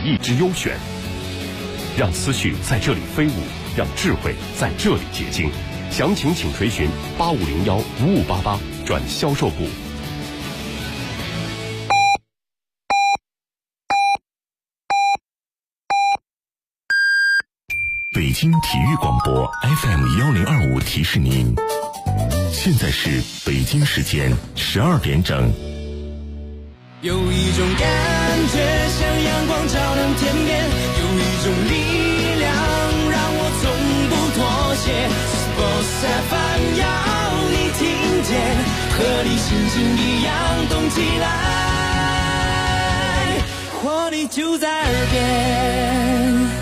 艺之优选，让思绪在这里飞舞，让智慧在这里结晶。详情请垂询8501-5588转销售部。 北京体育广播 FM1025提示您，现在是北京时间12点整。 有一种感觉像阳光照亮天边，有一种力量让我从不妥协。Sports FM 要你听见，和你心情一样动起来，活力就在耳边。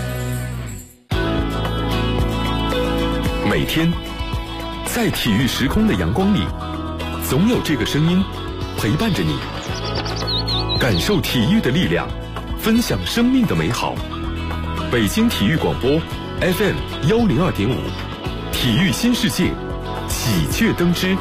每天在体育时空的阳光里，总有这个声音陪伴着你，感受体育的力量，分享生命的美好。北京体育广播 FM102.5，体育新世界，喜鹊登枝。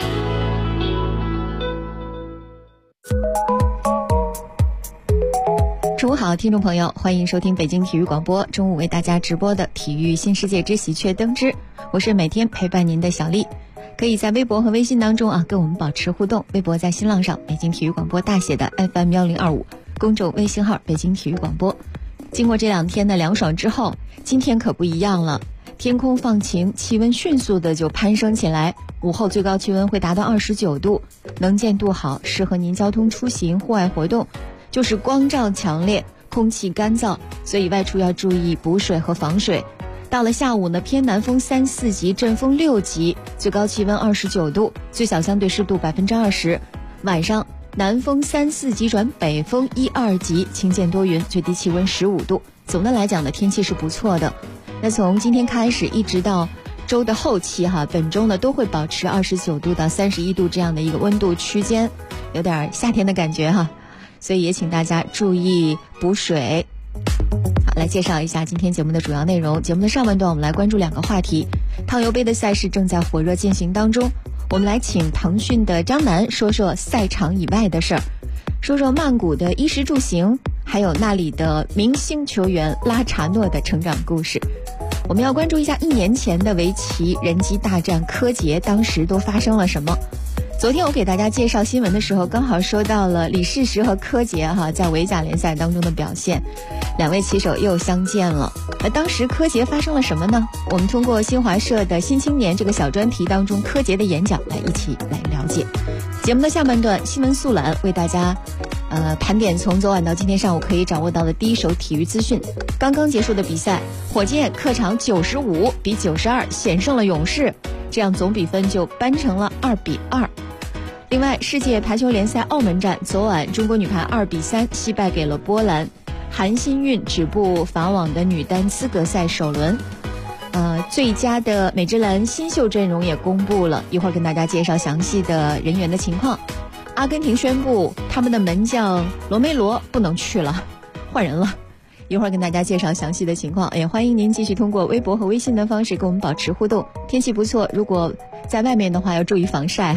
中午好，听众朋友，欢迎收听北京体育广播中午为大家直播的体育新世界之喜鹊登枝，我是每天陪伴您的小丽。可以在微博和微信当中跟我们保持互动。微博在新浪上北京体育广播大写的 FM1025，公众微信号北京体育广播。经过这2天的凉爽之后，今天可不一样了，天空放晴，气温迅速的就攀升起来，午后最高气温会达到29度，能见度好，适合您交通出行户外活动。就是光照强烈，空气干燥，所以外出要注意补水和防水。到了下午呢，偏南风3、4级，阵风6级，最高气温29度，最小相对湿度20%。晚上南风3、4级转北风1、2级，晴间多云，最低气温15度。总的来讲呢，天气是不错的。那从今天开始一直到周的后期本周呢都会保持29度到31度这样的一个温度区间，有点夏天的感觉所以也请大家注意补水。好，来介绍一下今天节目的主要内容。节目的上半段我们来关注2个话题。汤尤杯的赛事正在火热进行当中，我们来请腾讯的张楠说说赛场以外的事儿，说说曼谷的衣食住行，还有那里的明星球员拉查诺的成长故事。我们要关注一下1年前的围棋人机大战柯洁，当时都发生了什么。昨天我给大家介绍新闻的时候，刚好说到了李世石和柯洁在围甲联赛当中的表现，2位棋手又相见了。那当时柯洁发生了什么呢？我们通过新华社的新青年这个小专题当中柯洁的演讲一起来了解。节目的下半段新闻速览为大家盘点从昨晚到今天上午可以掌握到的第一手体育资讯。刚刚结束的比赛，火箭客场95比92险胜了勇士，这样总比分就扳成了2比2。另外，世界排球联赛澳门站昨晚中国女排2比3惜败给了波兰，韩新韵止步法网的女单资格赛首轮。最佳的美职篮新秀阵容也公布了，一会儿跟大家介绍详细的人员的情况。阿根廷宣布他们的门将罗梅罗不能去了，换人了，一会儿跟大家介绍详细的情况。也欢迎您继续通过微博和微信的方式跟我们保持互动。天气不错，如果在外面的话要注意防晒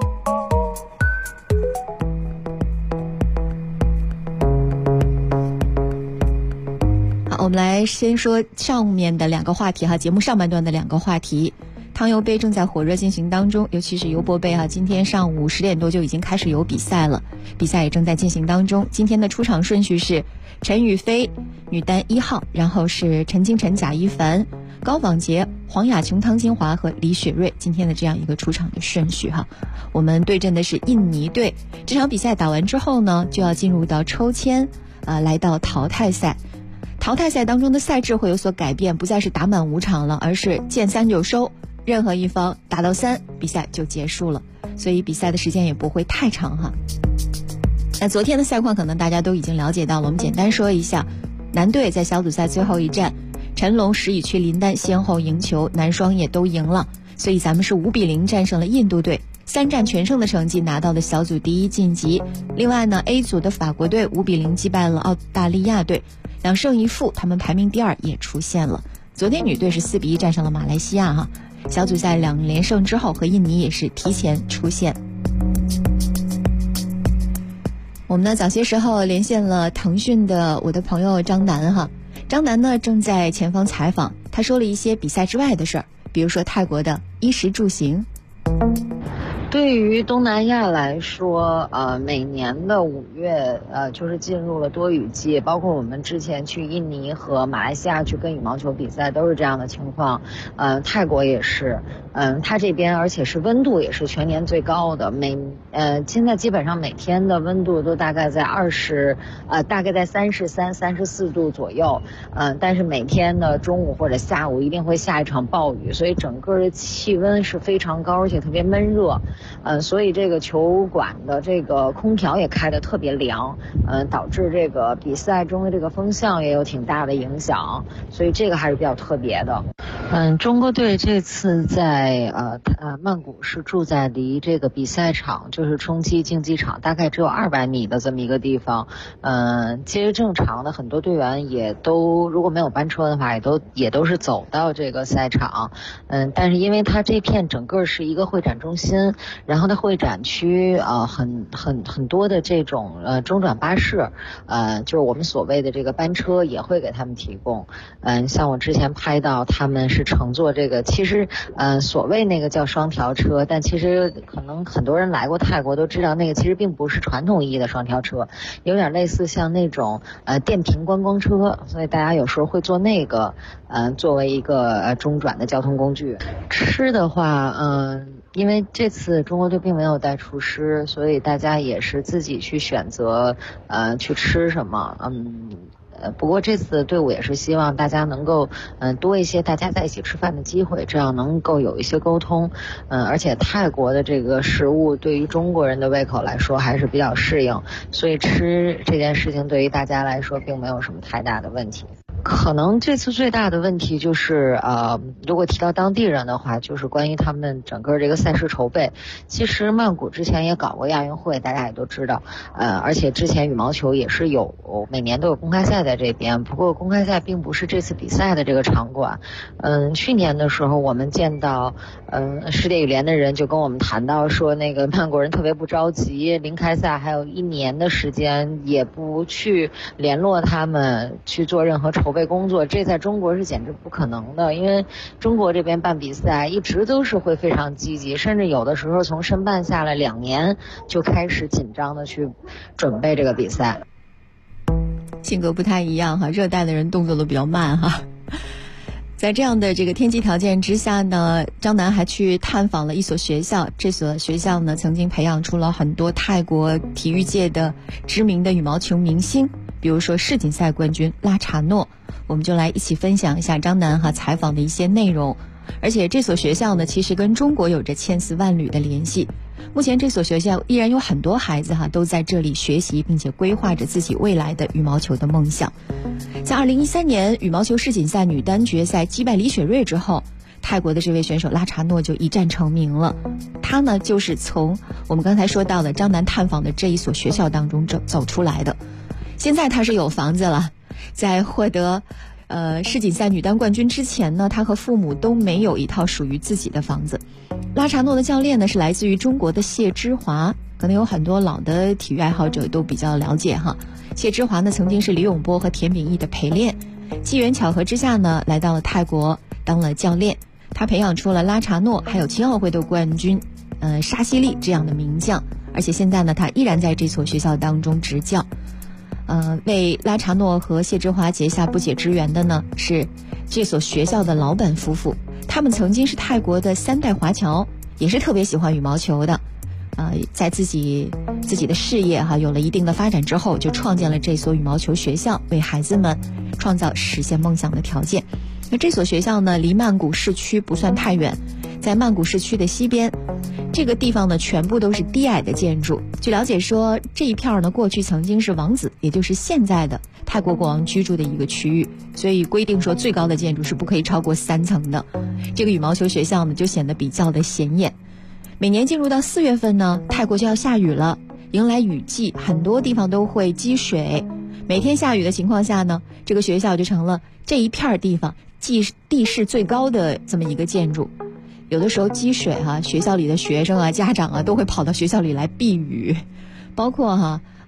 我们来先说上面的2个话题节目上半段的2个话题。汤尤杯正在火热进行当中，尤其是尤伯杯今天上午10点多就已经开始有比赛了，比赛也正在进行当中。今天的出场顺序是陈雨菲女单1号，然后是陈清晨、贾一凡、高仿洁、黄雅琼、汤金华和李雪芮，今天的这样一个出场的顺序我们对阵的是印尼队。这场比赛打完之后呢，就要进入到抽签来到淘汰赛。淘汰赛当中的赛制会有所改变，不再是打满5场了，而是见3就收，任何一方打到3，比赛就结束了，所以比赛的时间也不会太长那昨天的赛况可能大家都已经了解到了，我们简单说一下。男队在小组赛最后一战，陈龙、石宇区、林丹先后赢球，男双也都赢了，所以咱们是5比0战胜了印度队，3战全胜的成绩拿到了小组第1晋级。另外呢 A 组的法国队5比0击败了澳大利亚队，2胜1负，他们排名第2也出现了。昨天女队是4比1战胜了马来西亚小组赛2连胜之后和印尼也是提前出线。 我们呢早些时候连线了腾讯的我的朋友张楠哈，张楠呢正在前方采访，他说了一些比赛之外的事儿，比如说泰国的衣食住行。 对于东南亚来说，每年的5月，就是进入了多雨季，包括我们之前去印尼和马来西亚去跟羽毛球比赛都是这样的情况。泰国也是，它这边而且是温度也是全年最高的，现在基本上每天的温度都大概在大概在33、34度左右，但是每天的中午或者下午一定会下一场暴雨，所以整个的气温是非常高，而且特别闷热。所以这个球馆的这个空调也开得特别凉，导致这个比赛中的这个风向也有挺大的影响，所以这个还是比较特别的。中国队这次在曼谷是住在离这个比赛场，就是冲击竞技场大概只有200米的这么一个地方。其实正常的很多队员也都如果没有班车的话，也都是走到这个赛场。但是因为它这片整个是一个会展中心，然后它会展区很多的这种中转巴士，就是我们所谓的这个班车也会给他们提供。像我之前拍到他们是乘坐这个，其实所谓那个叫双条车，但其实可能很多人来过泰国都知道，那个其实并不是传统意义的双条车，有点类似像那种电瓶观光车，所以大家有时候会坐那个作为一个中转的交通工具。吃的话，因为这次中国队并没有带厨师，所以大家也是自己去选择去吃什么。不过这次的队伍也是希望大家能够多一些大家在一起吃饭的机会，这样能够有一些沟通。而且泰国的这个食物对于中国人的胃口来说还是比较适应，所以吃这件事情对于大家来说并没有什么太大的问题。可能这次最大的问题就是如果提到当地人的话，就是关于他们整个这个赛事筹备。其实曼谷之前也搞过亚运会，大家也都知道，而且之前羽毛球也是每年都有公开赛在这边，不过公开赛并不是这次比赛的这个场馆。去年的时候我们见到世界羽联的人就跟我们谈到说，那个曼谷人特别不着急，临开赛还有1年的时间，也不去联络他们去做任何筹备工作，这在中国是简直不可能的。因为中国这边办比赛一直都是会非常积极，甚至有的时候从申办下来2年就开始紧张的去准备这个比赛。 性格不太一样哈，热带的人动作都比较慢哈。在这样的这个天气条件之下呢，张楠还去探访了一所学校，这所学校呢曾经培养出了很多泰国体育界的知名的羽毛球明星，比如说世锦赛冠军拉查诺。我们就来一起分享一下张楠采访的一些内容。而且这所学校呢其实跟中国有着千丝万缕的联系，目前这所学校依然有很多孩子都在这里学习，并且规划着自己未来的羽毛球的梦想。在2013年羽毛球世锦赛女单决赛击败李雪芮之后，泰国的这位选手拉查诺就一战成名了。他呢就是从我们刚才说到的张楠探访的这一所学校当中走出来的。现在他是有房子了，在获得世锦赛女单冠军之前呢，他和父母都没有一套属于自己的房子。拉查诺的教练呢是来自于中国的谢之华，可能有很多老的体育爱好者都比较了解哈。谢之华呢曾经是李永波和田秉义的陪练，机缘巧合之下呢来到了泰国当了教练，他培养出了拉查诺还有青奥会的冠军沙希利这样的名将，而且现在呢他依然在这所学校当中执教。为拉查诺和谢之华结下不解之缘的呢是这所学校的老本夫妇，他们曾经是泰国的3代华侨，也是特别喜欢羽毛球的。在自己的事业有了一定的发展之后，就创建了这所羽毛球学校，为孩子们创造实现梦想的条件。那这所学校呢离曼谷市区不算太远，在曼谷市区的西边，这个地方呢全部都是低矮的建筑。据了解说，这一片呢过去曾经是王子，也就是现在的泰国国王居住的一个区域，所以规定说最高的建筑是不可以超过3层的。这个羽毛球学校呢就显得比较的显眼。每年进入到4月份呢，泰国就要下雨了，迎来雨季，很多地方都会积水。每天下雨的情况下呢，这个学校就成了这一片地方地势最高的这么一个建筑。有的时候积水学校里的学生家长都会跑到学校里来避雨，包括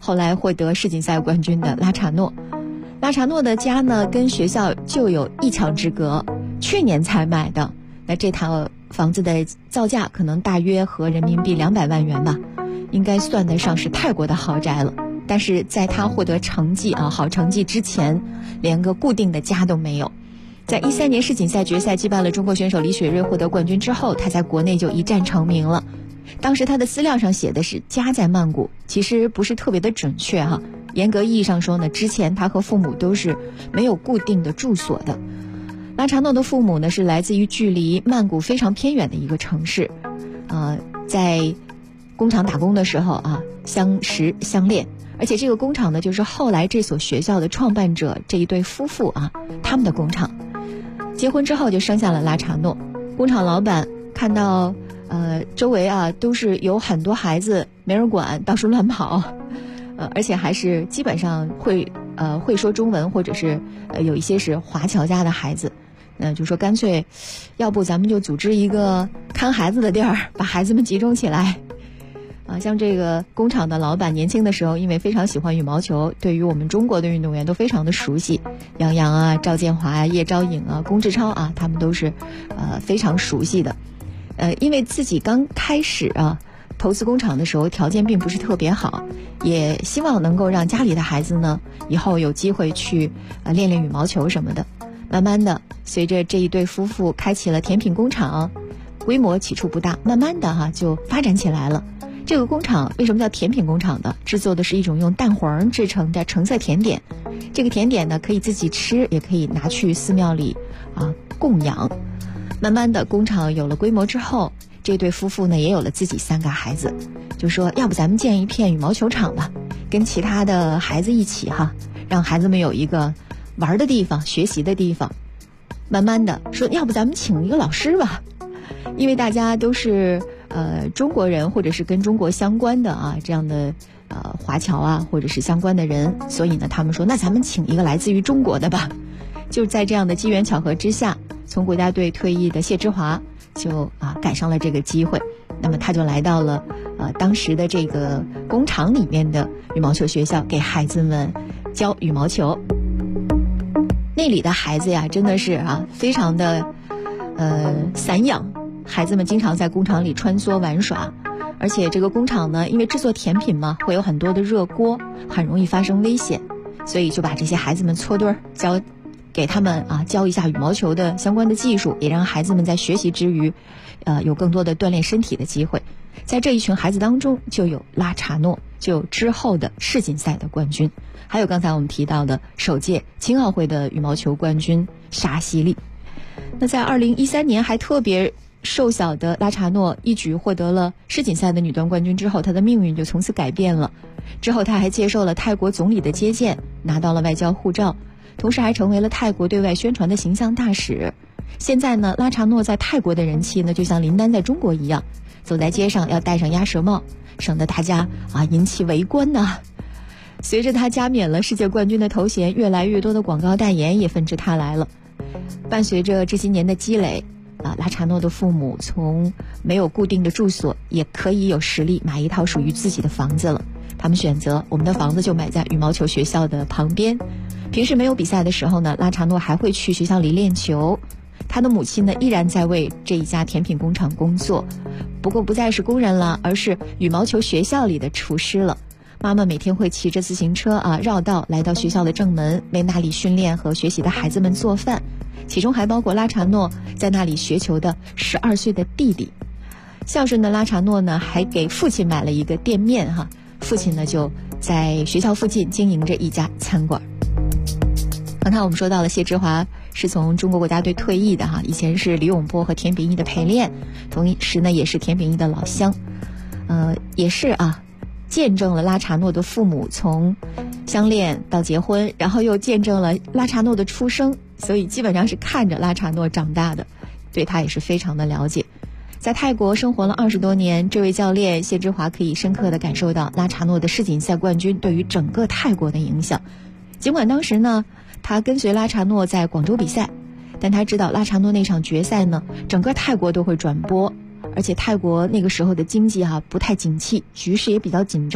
后来获得世锦赛冠军的拉查诺。拉查诺的家呢，跟学校就有一墙之隔，去年才买的。那这套房子的造价可能大约合人民币200万元吧，应该算得上是泰国的豪宅了。但是在他获得好成绩之前，连个固定的家都没有。在13年世锦赛决赛击败了中国选手李雪芮获得冠军之后，他在国内就一战成名了。当时他的资料上写的是家在曼谷，其实不是特别的准确哈。严格意义上说呢，之前他和父母都是没有固定的住所的。拉查诺的父母呢是来自于距离曼谷非常偏远的一个城市，在工厂打工的时候相识相恋，而且这个工厂呢就是后来这所学校的创办者这一对夫妇他们的工厂。结婚之后就生下了拉查诺。工厂老板看到周围都是有很多孩子没人管，到处乱跑，而且还是基本上会说中文，或者是有一些是华侨家的孩子，就说干脆要不咱们就组织一个看孩子的地儿，把孩子们集中起来。像这个工厂的老板年轻的时候因为非常喜欢羽毛球，对于我们中国的运动员都非常的熟悉，杨洋赵建华叶昭颖龚志超他们都是非常熟悉的。因为自己刚开始投资工厂的时候条件并不是特别好，也希望能够让家里的孩子呢以后有机会去练练羽毛球什么的。慢慢的随着这一对夫妇开启了甜品工厂，规模起初不大，慢慢的就发展起来了。这个工厂为什么叫甜品工厂的？制作的是一种用蛋黄制成的橙色甜点。这个甜点呢可以自己吃，也可以拿去寺庙里供养。慢慢的工厂有了规模之后，这对夫妇呢也有了自己3个孩子，就说要不咱们建一片羽毛球场吧，跟其他的孩子一起让孩子们有一个玩的地方，学习的地方。慢慢的说要不咱们请一个老师吧，因为大家都是中国人或者是跟中国相关的这样的华侨或者是相关的人，所以呢他们说那咱们请一个来自于中国的吧。就在这样的机缘巧合之下，从国家队退役的谢之华就赶上了这个机会，那么他就来到了当时的这个工厂里面的羽毛球学校，给孩子们教羽毛球。那里的孩子呀真的是非常的散养，孩子们经常在工厂里穿梭玩耍，而且这个工厂呢因为制作甜品嘛，会有很多的热锅，很容易发生危险，所以就把这些孩子们搓堆儿给他们教一下羽毛球的相关的技术，也让孩子们在学习之余有更多的锻炼身体的机会。在这一群孩子当中就有拉查诺，就有之后的世锦赛的冠军，还有刚才我们提到的首届青奥会的羽毛球冠军沙希利。那在2013年还特别瘦小的拉查诺一举获得了世锦赛的女单冠军之后，她的命运就从此改变了。之后她还接受了泰国总理的接见，拿到了外交护照，同时还成为了泰国对外宣传的形象大使。现在呢，拉查诺在泰国的人气呢就像林丹在中国一样，走在街上要戴上鸭舌帽，省得大家引起围观呢。随着他加冕了世界冠军的头衔，越来越多的广告代言也纷至沓来了。伴随着这些年的积累拉查诺的父母从没有固定的住所，也可以有实力买一套属于自己的房子了。他们选择我们的房子就买在羽毛球学校的旁边。平时没有比赛的时候呢，拉查诺还会去学校里练球。他的母亲呢依然在为这一家甜品工厂工作，不过不再是工人了，而是羽毛球学校里的厨师了。妈妈每天会骑着自行车绕道来到学校的正门，为那里训练和学习的孩子们做饭，其中还包括拉查诺在那里学球的12岁的弟弟。孝顺的拉查诺呢还给父亲买了一个店面父亲呢就在学校附近经营着一家餐馆。刚才我们说到了谢之华是从中国国家队退役的以前是李永波和田秉义的陪练，同时呢也是田秉义的老乡，也是见证了拉查诺的父母从相恋到结婚，然后又见证了拉查诺的出生，所以基本上是看着拉查诺长大的，对他也是非常的了解。在泰国生活了20多年，这位教练谢之华可以深刻地感受到拉查诺的世锦赛冠军对于整个泰国的影响。尽管当时呢他跟随拉查诺在广州比赛，但他知道拉查诺那场决赛呢整个泰国都会转播，而且泰国那个时候的经济不太景气，局势也比较紧张，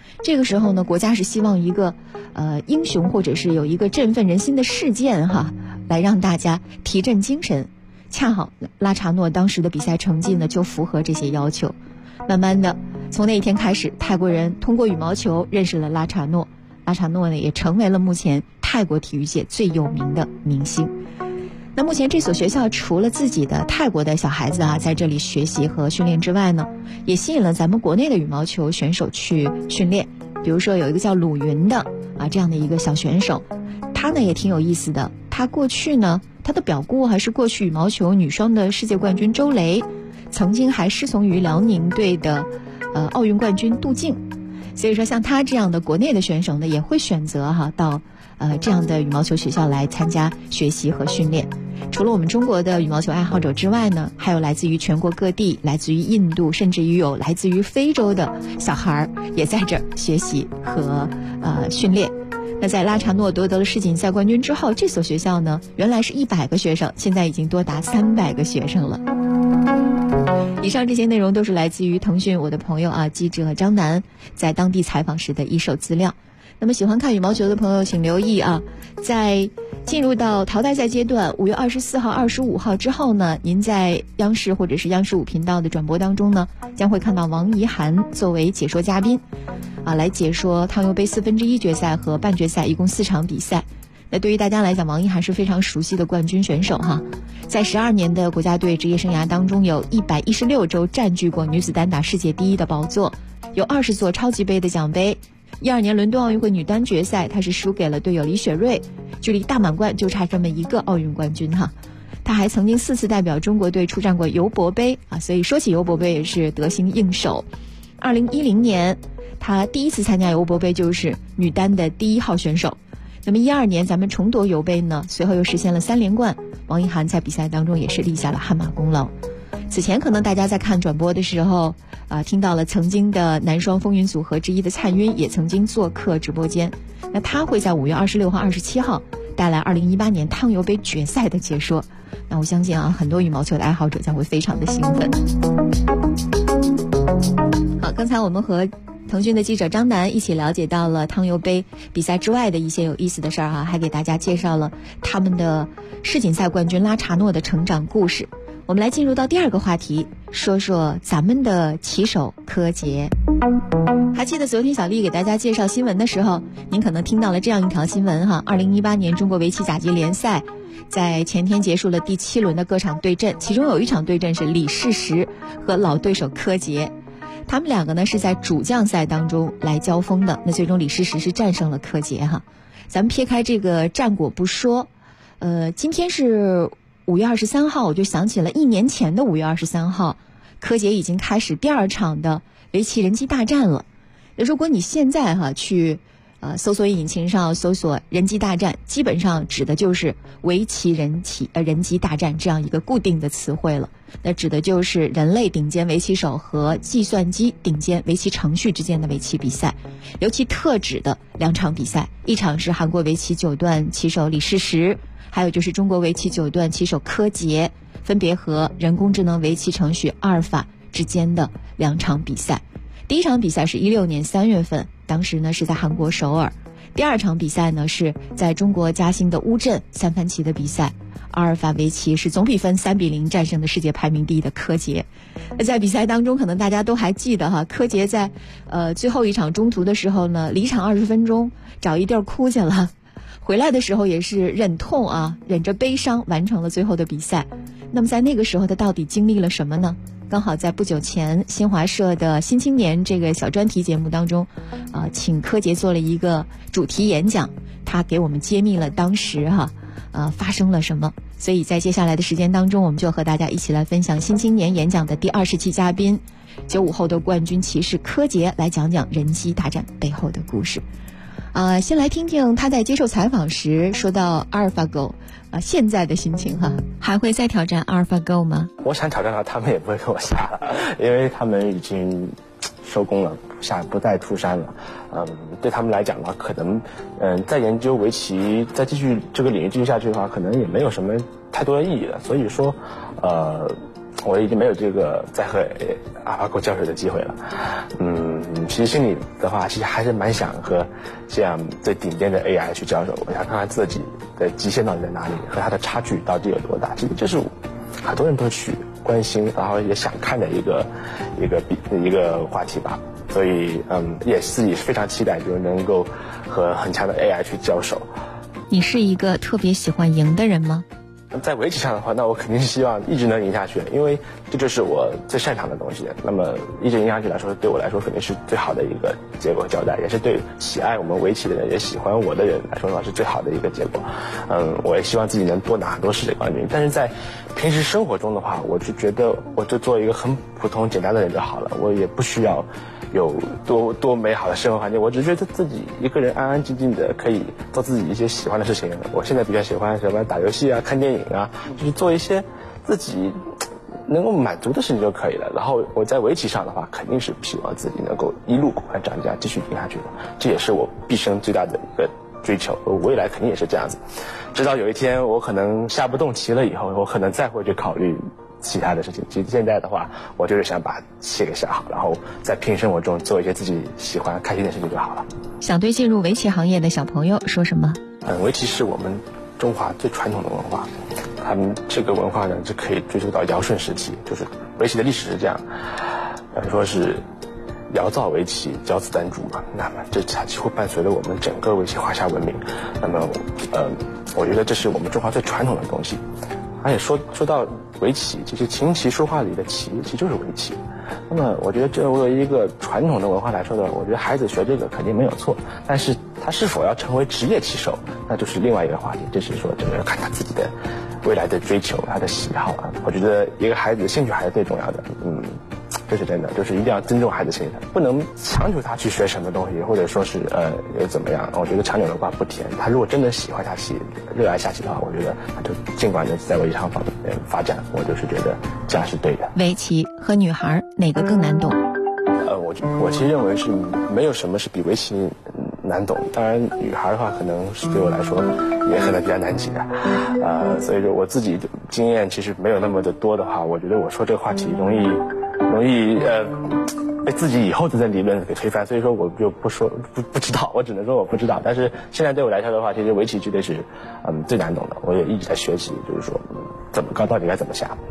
这个时候呢，国家是希望一个英雄或者是有一个振奋人心的事件哈，来让大家提振精神。恰好拉查诺当时的比赛成绩呢就符合这些要求。慢慢的，从那一天开始，泰国人通过羽毛球认识了拉查诺，拉查诺呢也成为了目前泰国体育界最有名的明星。那目前这所学校除了自己的泰国的小孩子在这里学习和训练之外呢，也吸引了咱们国内的羽毛球选手去训练。比如说有一个叫鲁云的这样的一个小选手，他呢也挺有意思的。他过去呢，他的表姑还是过去羽毛球女双的世界冠军周雷，曾经还师从于辽宁队的奥运冠军杜静。所以说像他这样的国内的选手呢，也会选择到这样的羽毛球学校来参加学习和训练。除了我们中国的羽毛球爱好者之外呢，还有来自于全国各地，来自于印度，甚至于有来自于非洲的小孩也在这儿学习和训练。那在拉查诺夺得了世锦赛冠军之后，这所学校呢，原来是100个学生，现在已经多达300个学生了。以上这些内容都是来自于腾讯我的朋友记者张楠在当地采访时的一手资料。那么喜欢看羽毛球的朋友请留意在进入到淘汰赛阶段5月24号、25号之后呢，您在央视或者是央视5频道的转播当中呢，将会看到王怡涵作为解说嘉宾来解说汤尤杯1/4决赛和半决赛，一共4场比赛。那对于大家来讲，王怡涵是非常熟悉的冠军选手在12年的国家队职业生涯当中，有116周占据过女子单打世界第1的宝座，有20座超级杯的奖杯。12年伦敦奥运会女单决赛，她是输给了队友李雪芮，距离大满贯就差这么一个奥运冠军她还曾经4次代表中国队出战过尤伯杯所以说起尤伯杯也是得心应手。2010年她第一次参加尤伯杯，就是女单的第1号选手。那么12年咱们重夺尤杯呢，随后又实现了3连冠，王怡涵在比赛当中也是立下了汗马功劳。此前可能大家在看转播的时候听到了曾经的男双风云组合之一的蔡赟也曾经做客直播间。那他会在5月26号、27号带来2018年汤尤杯决赛的解说。那我相信很多羽毛球的爱好者将会非常的兴奋。好，刚才我们和腾讯的记者张楠一起了解到了汤尤杯比赛之外的一些有意思的事儿还给大家介绍了他们的世锦赛冠军拉查诺的成长故事。我们来进入到第2个话题，说说咱们的棋手柯洁。还记得昨天小丽给大家介绍新闻的时候，您可能听到了这样一条新闻2018年中国围棋甲级联赛在前天结束了第7轮的各场对阵，其中有一场对阵是李世石和老对手柯洁。他们两个呢是在主将赛当中来交锋的，那最终李世石是战胜了柯洁咱们撇开这个战果不说，今天是5月23号，我就想起了1年前的5月23号，柯洁已经开始第2场的围棋人机大战了。如果你现在去搜索引擎上搜索人机大战，基本上指的就是围棋人机大战这样一个固定的词汇了。那指的就是人类顶尖围棋手和计算机顶尖围棋程序之间的围棋比赛。尤其特指的2场比赛，一场是韩国围棋9段棋手李世石，还有就是中国围棋9段棋手柯洁，分别和人工智能围棋程序阿尔法之间的2场比赛。第一场比赛是16年3月份，当时呢是在韩国首尔。第2场比赛呢是在中国嘉兴的乌镇3番棋的比赛，阿尔法围棋是总比分3-0战胜的世界排名第1的柯洁。在比赛当中可能大家都还记得柯洁在最后一场中途的时候呢，离场20分钟找一地儿哭去了，回来的时候也是忍痛忍着悲伤完成了最后的比赛。那么在那个时候他到底经历了什么呢？刚好在不久前新华社的新青年这个小专题节目当中请柯洁做了一个主题演讲，他给我们揭秘了当时发生了什么。所以在接下来的时间当中，我们就和大家一起来分享新青年演讲的第20期嘉宾95后的冠军棋士柯洁来讲讲人机大战背后的故事。先来听听他在接受采访时说到阿尔法狗现在的心情还会再挑战阿尔法狗吗？ 我想挑战他们也不会给我下了，因为他们已经收工了，不再出山了。对他们来讲呢，可能再研究围棋，再继续这个领域继续下去的话，可能也没有什么太多的意义了。所以说我已经没有这个再和AlphaGo交手的机会了。其实心里的话，其实还是蛮想和这样最顶尖的 AI 去交手。我想看看自己的极限到底在哪里，和它的差距到底有多大。其实这是很多人都去关心，然后也想看的一个话题吧。所以也自己非常期待，就是能够和很强的 AI 去交手。 你是一个特别喜欢赢的人吗？ 在围棋上的话，那我肯定是希望一直能赢下去，因为这就是我最擅长的东西。那么一直赢下去来说，对我来说肯定是最好的一个结果交代，也是对喜爱我们围棋的人，也喜欢我的人来说的话，是最好的一个结果。我也希望自己能多拿很多世界冠军。但是在平时生活中的话，我就觉得我就做一个很普通简单的人就好了，我也不需要有多美好的生活环境，我只觉得自己一个人安安静静的可以做自己一些喜欢的事情。我现在比较喜欢什么打游戏啊、看电影啊，就是做一些自己能够满足的事情就可以了。然后我在围棋上的话，肯定是希望自己能够一路不断涨价，继续赢下去的。这也是我毕生最大的一个追求，我未来肯定也是这样子。直到有一天我可能下不动棋了以后，我可能再会去考虑其他的事情。其实现在的话，我就是想把棋给下好，然后在平时生活中做一些自己喜欢开心的事情就好了。 想对进入围棋行业的小朋友说什么？ 围棋是我们中华最传统的文化，他们这个文化呢是可以追溯到尧舜时期，就是围棋的历史是这样，说是尧造围棋，教子弹珠嘛，那么这才几乎伴随了我们整个围棋华夏文明。那么我觉得这是我们中华最传统的东西。而且说到围棋，其实琴棋书画里的棋其实就是围棋。那么我觉得作为一个传统的文化来说的，我觉得孩子学这个肯定没有错，但是他是否要成为职业棋手，那就是另外一个话题。这是说整个看他自己的未来的追求，他的喜好啊。我觉得一个孩子的兴趣还是最重要的。这是真的，就是一定要尊重孩子兴趣，不能强求他去学什么东西，或者说是又怎么样。我觉得强扭的瓜不甜，他如果真的喜欢下棋，热爱下棋的话，我觉得他就尽管的在围棋上发展，我就是觉得这样是对的。 围棋和女孩哪个更难懂？ 我其实认为是没有什么是比围棋难懂。当然女孩的话可能是对我来说也可能比较难解所以说我自己经验其实没有那么的多的话，我觉得我说这个话题容易被自己以后的理论给推翻，所以说我就不知道，我只能说我不知道。但是现在对我来说的话，其实围棋绝对是最难懂的，我也一直在学习，就是说怎么到底该怎么下。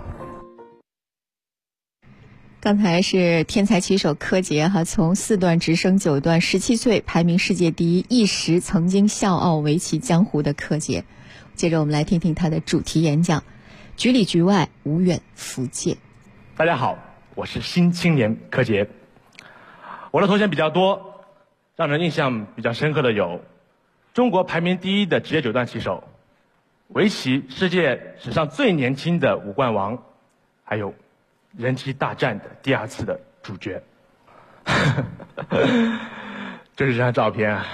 刚才是天才棋手柯洁从4段直升9段，17岁排名世界第一，一时曾经笑傲围棋江湖的柯洁。接着我们来听听他的主题演讲：局里局外，无远弗届。 大家好，我是新青年柯洁。我的头衔比较多，让人印象比较深刻的有中国排名第一的职业9段棋手，围棋世界史上最年轻的5冠王，还有人机大战的第2次的主角。就是这张照片啊，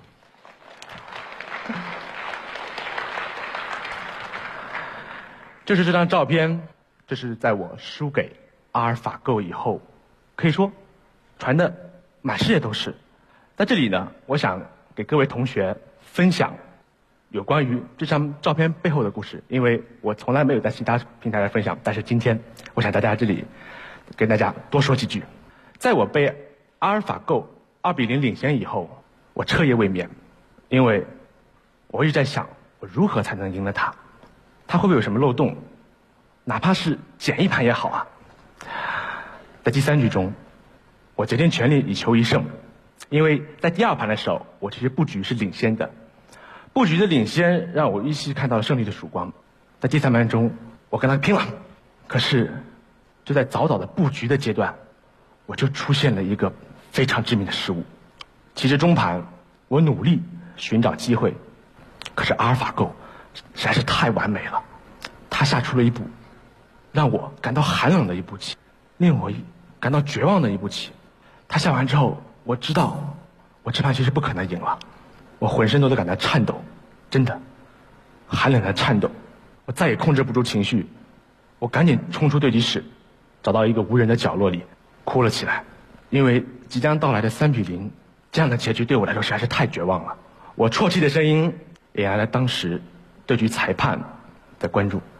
就是这张照片，这是在我输给AlphaGo以后，可以说传的满世界都是。在这里呢，我想给各位同学分享有关于这张照片背后的故事，因为我从来没有在其他平台来分享，但是今天我想大家这里跟大家多说几句。在我被AlphaGo 2-0领先以后，我彻夜未眠，因为我一直在想我如何才能赢了他，他会不会有什么漏洞，哪怕是捡一盘也好啊。在第3局中，我竭尽全力以求一胜，因为在第2盘的时候，我其实布局是领先的，布局的领先让我依稀看到了胜利的曙光。在第3盘中，我跟他拼了，可是就在早早的布局的阶段，我就出现了一个非常致命的失误。其实中盘我努力寻找机会，可是AlphaGo实在是太完美了，他下出了一步让我感到寒冷的一步棋，令我感到绝望的一步棋。他下完之后，我知道我这盘其实不可能赢了，我浑身都在感到颤抖，真的寒冷的颤抖。我再也控制不住情绪，我赶紧冲出对局室，找到一个无人的角落里哭了起来。因为即将到来的3-0这样的结局对我来说实在是太绝望了。我啜泣的声音引来了当时对局裁判的关注，他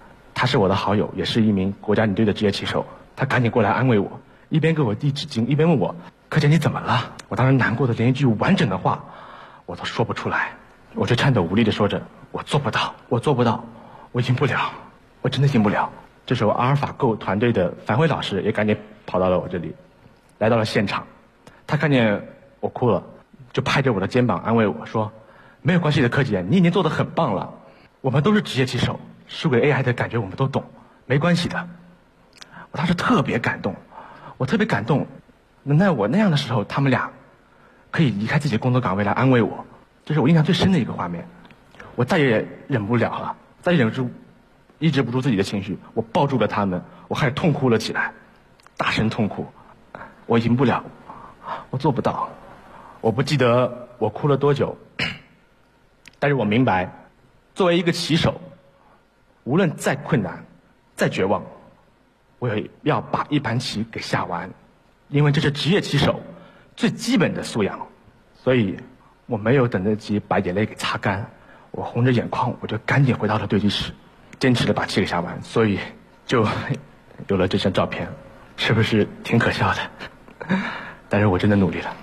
他是我的好友，也是一名国家女队的职业棋手。他赶紧过来安慰我，一边给我递纸巾，一边问我：“柯洁，你怎么了？”我当时难过的连一句完整的话我都说不出来，我就颤抖无力的说着：“我做不到，我做不到，我赢不了，我真的赢不了。”这时候阿尔法狗团队的樊辉老师也赶紧跑到了我这里，来到了现场。他看见我哭了，就拍着我的肩膀安慰我说：“没有关系的，柯洁，你已经做得很棒了。我们都是职业棋手，输给 AI 的感觉我们都懂，没关系的。”我当时特别感动，我特别感动，能在我那样的时候，他们俩可以离开自己的工作岗位来安慰我，这是我印象最深的一个画面。我再也忍不了了，再也抑制不住自己的情绪，我抱住了他们，我开始痛哭了起来，大声痛哭。我赢不了，我做不到。我不记得我哭了多久，但是我明白，作为一个棋手，无论再困难再绝望，我也要把一盘棋给下完，因为这是职业棋手最基本的素养。所以我没有等得及把眼泪给擦干，我红着眼眶，我就赶紧回到了对局室，坚持的把棋给下完，所以就有了这张照片。是不是挺可笑的？但是我真的努力了。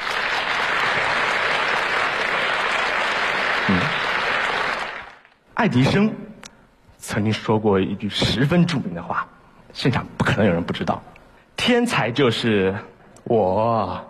爱迪生曾经说过一句十分著名的话，现场不可能有人不知道：天才就是我。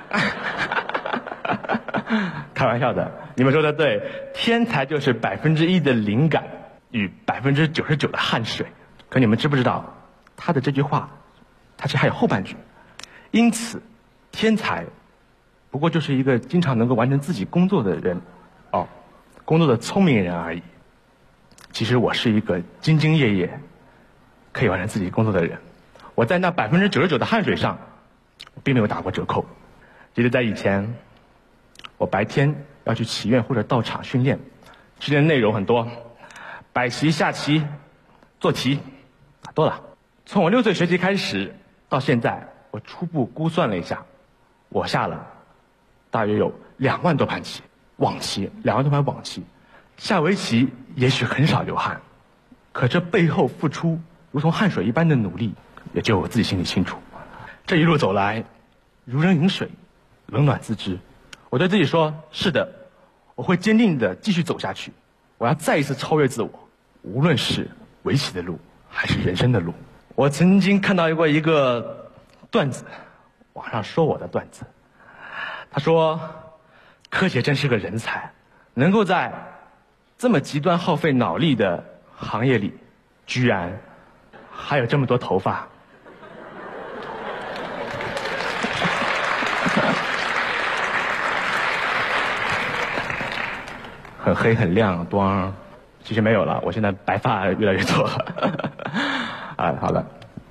开玩笑的，你们说的对，天才就是1%的灵感与99%的汗水。可你们知不知道，他的这句话，他其实还有后半句。因此，天才不过就是一个经常能够完成自己工作的人，工作的聪明人而已。其实我是一个兢兢业业，可以完成自己工作的人。我在那99%的汗水上，并没有打过折扣。记得在以前，我白天要去棋院或者到场训练，训练内容很多，摆棋、下棋、做棋，多了。从我6岁学棋开始到现在，我初步估算了一下，我下了大约有2万多盘棋，网棋2万多盘网棋。下围棋也许很少流汗，可这背后付出如同汗水一般的努力，也只有我自己心里清楚。这一路走来，如人饮水，冷暖自知。我对自己说，是的，我会坚定地继续走下去，我要再一次超越自我，无论是围棋的路还是人生的路。我曾经看到过一个段子，网上说我的段子，他说柯洁真是个人才，能够在这么极端耗费脑力的行业里，居然还有这么多头发。很黑很亮，光，其实没有了，我现在白发越来越多了。好了。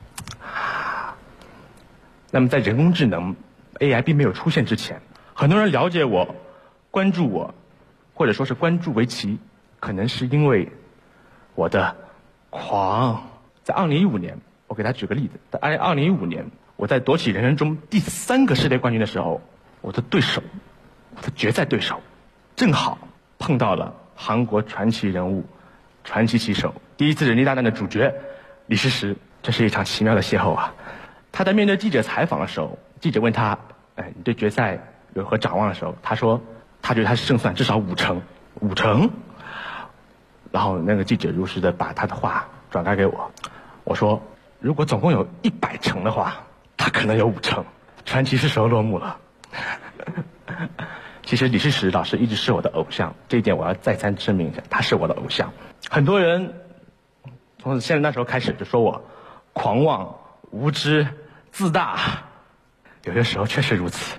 那么在人工智能 AI 并没有出现之前，很多人了解我，关注我，或者说是关注围棋，可能是因为我的狂。在2015年，我给他举个例子，在2015年，我在夺取人生中第3个世界冠军的时候，我的决赛对手，正好碰到了韩国传奇人物、传奇棋手，第一次人机大战的主角李世石。这是一场奇妙的邂逅啊！他在面对记者采访的时候，记者问他：“你对决赛有何展望？”的时候，他说他觉得他是胜算至少5成。然后那个记者如实的把他的话转达给我。我说，如果总共有100成的话，他可能有5成。传奇是时候落幕了。其实李世石老师一直是我的偶像，这一点我要再三声明一下，他是我的偶像。很多人从现在那时候开始就说我狂妄、无知、自大，有些时候确实如此。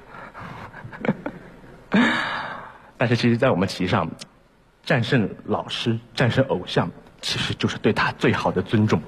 但是其实在我们棋上，战胜老师、战胜偶像，其实就是对他最好的尊重。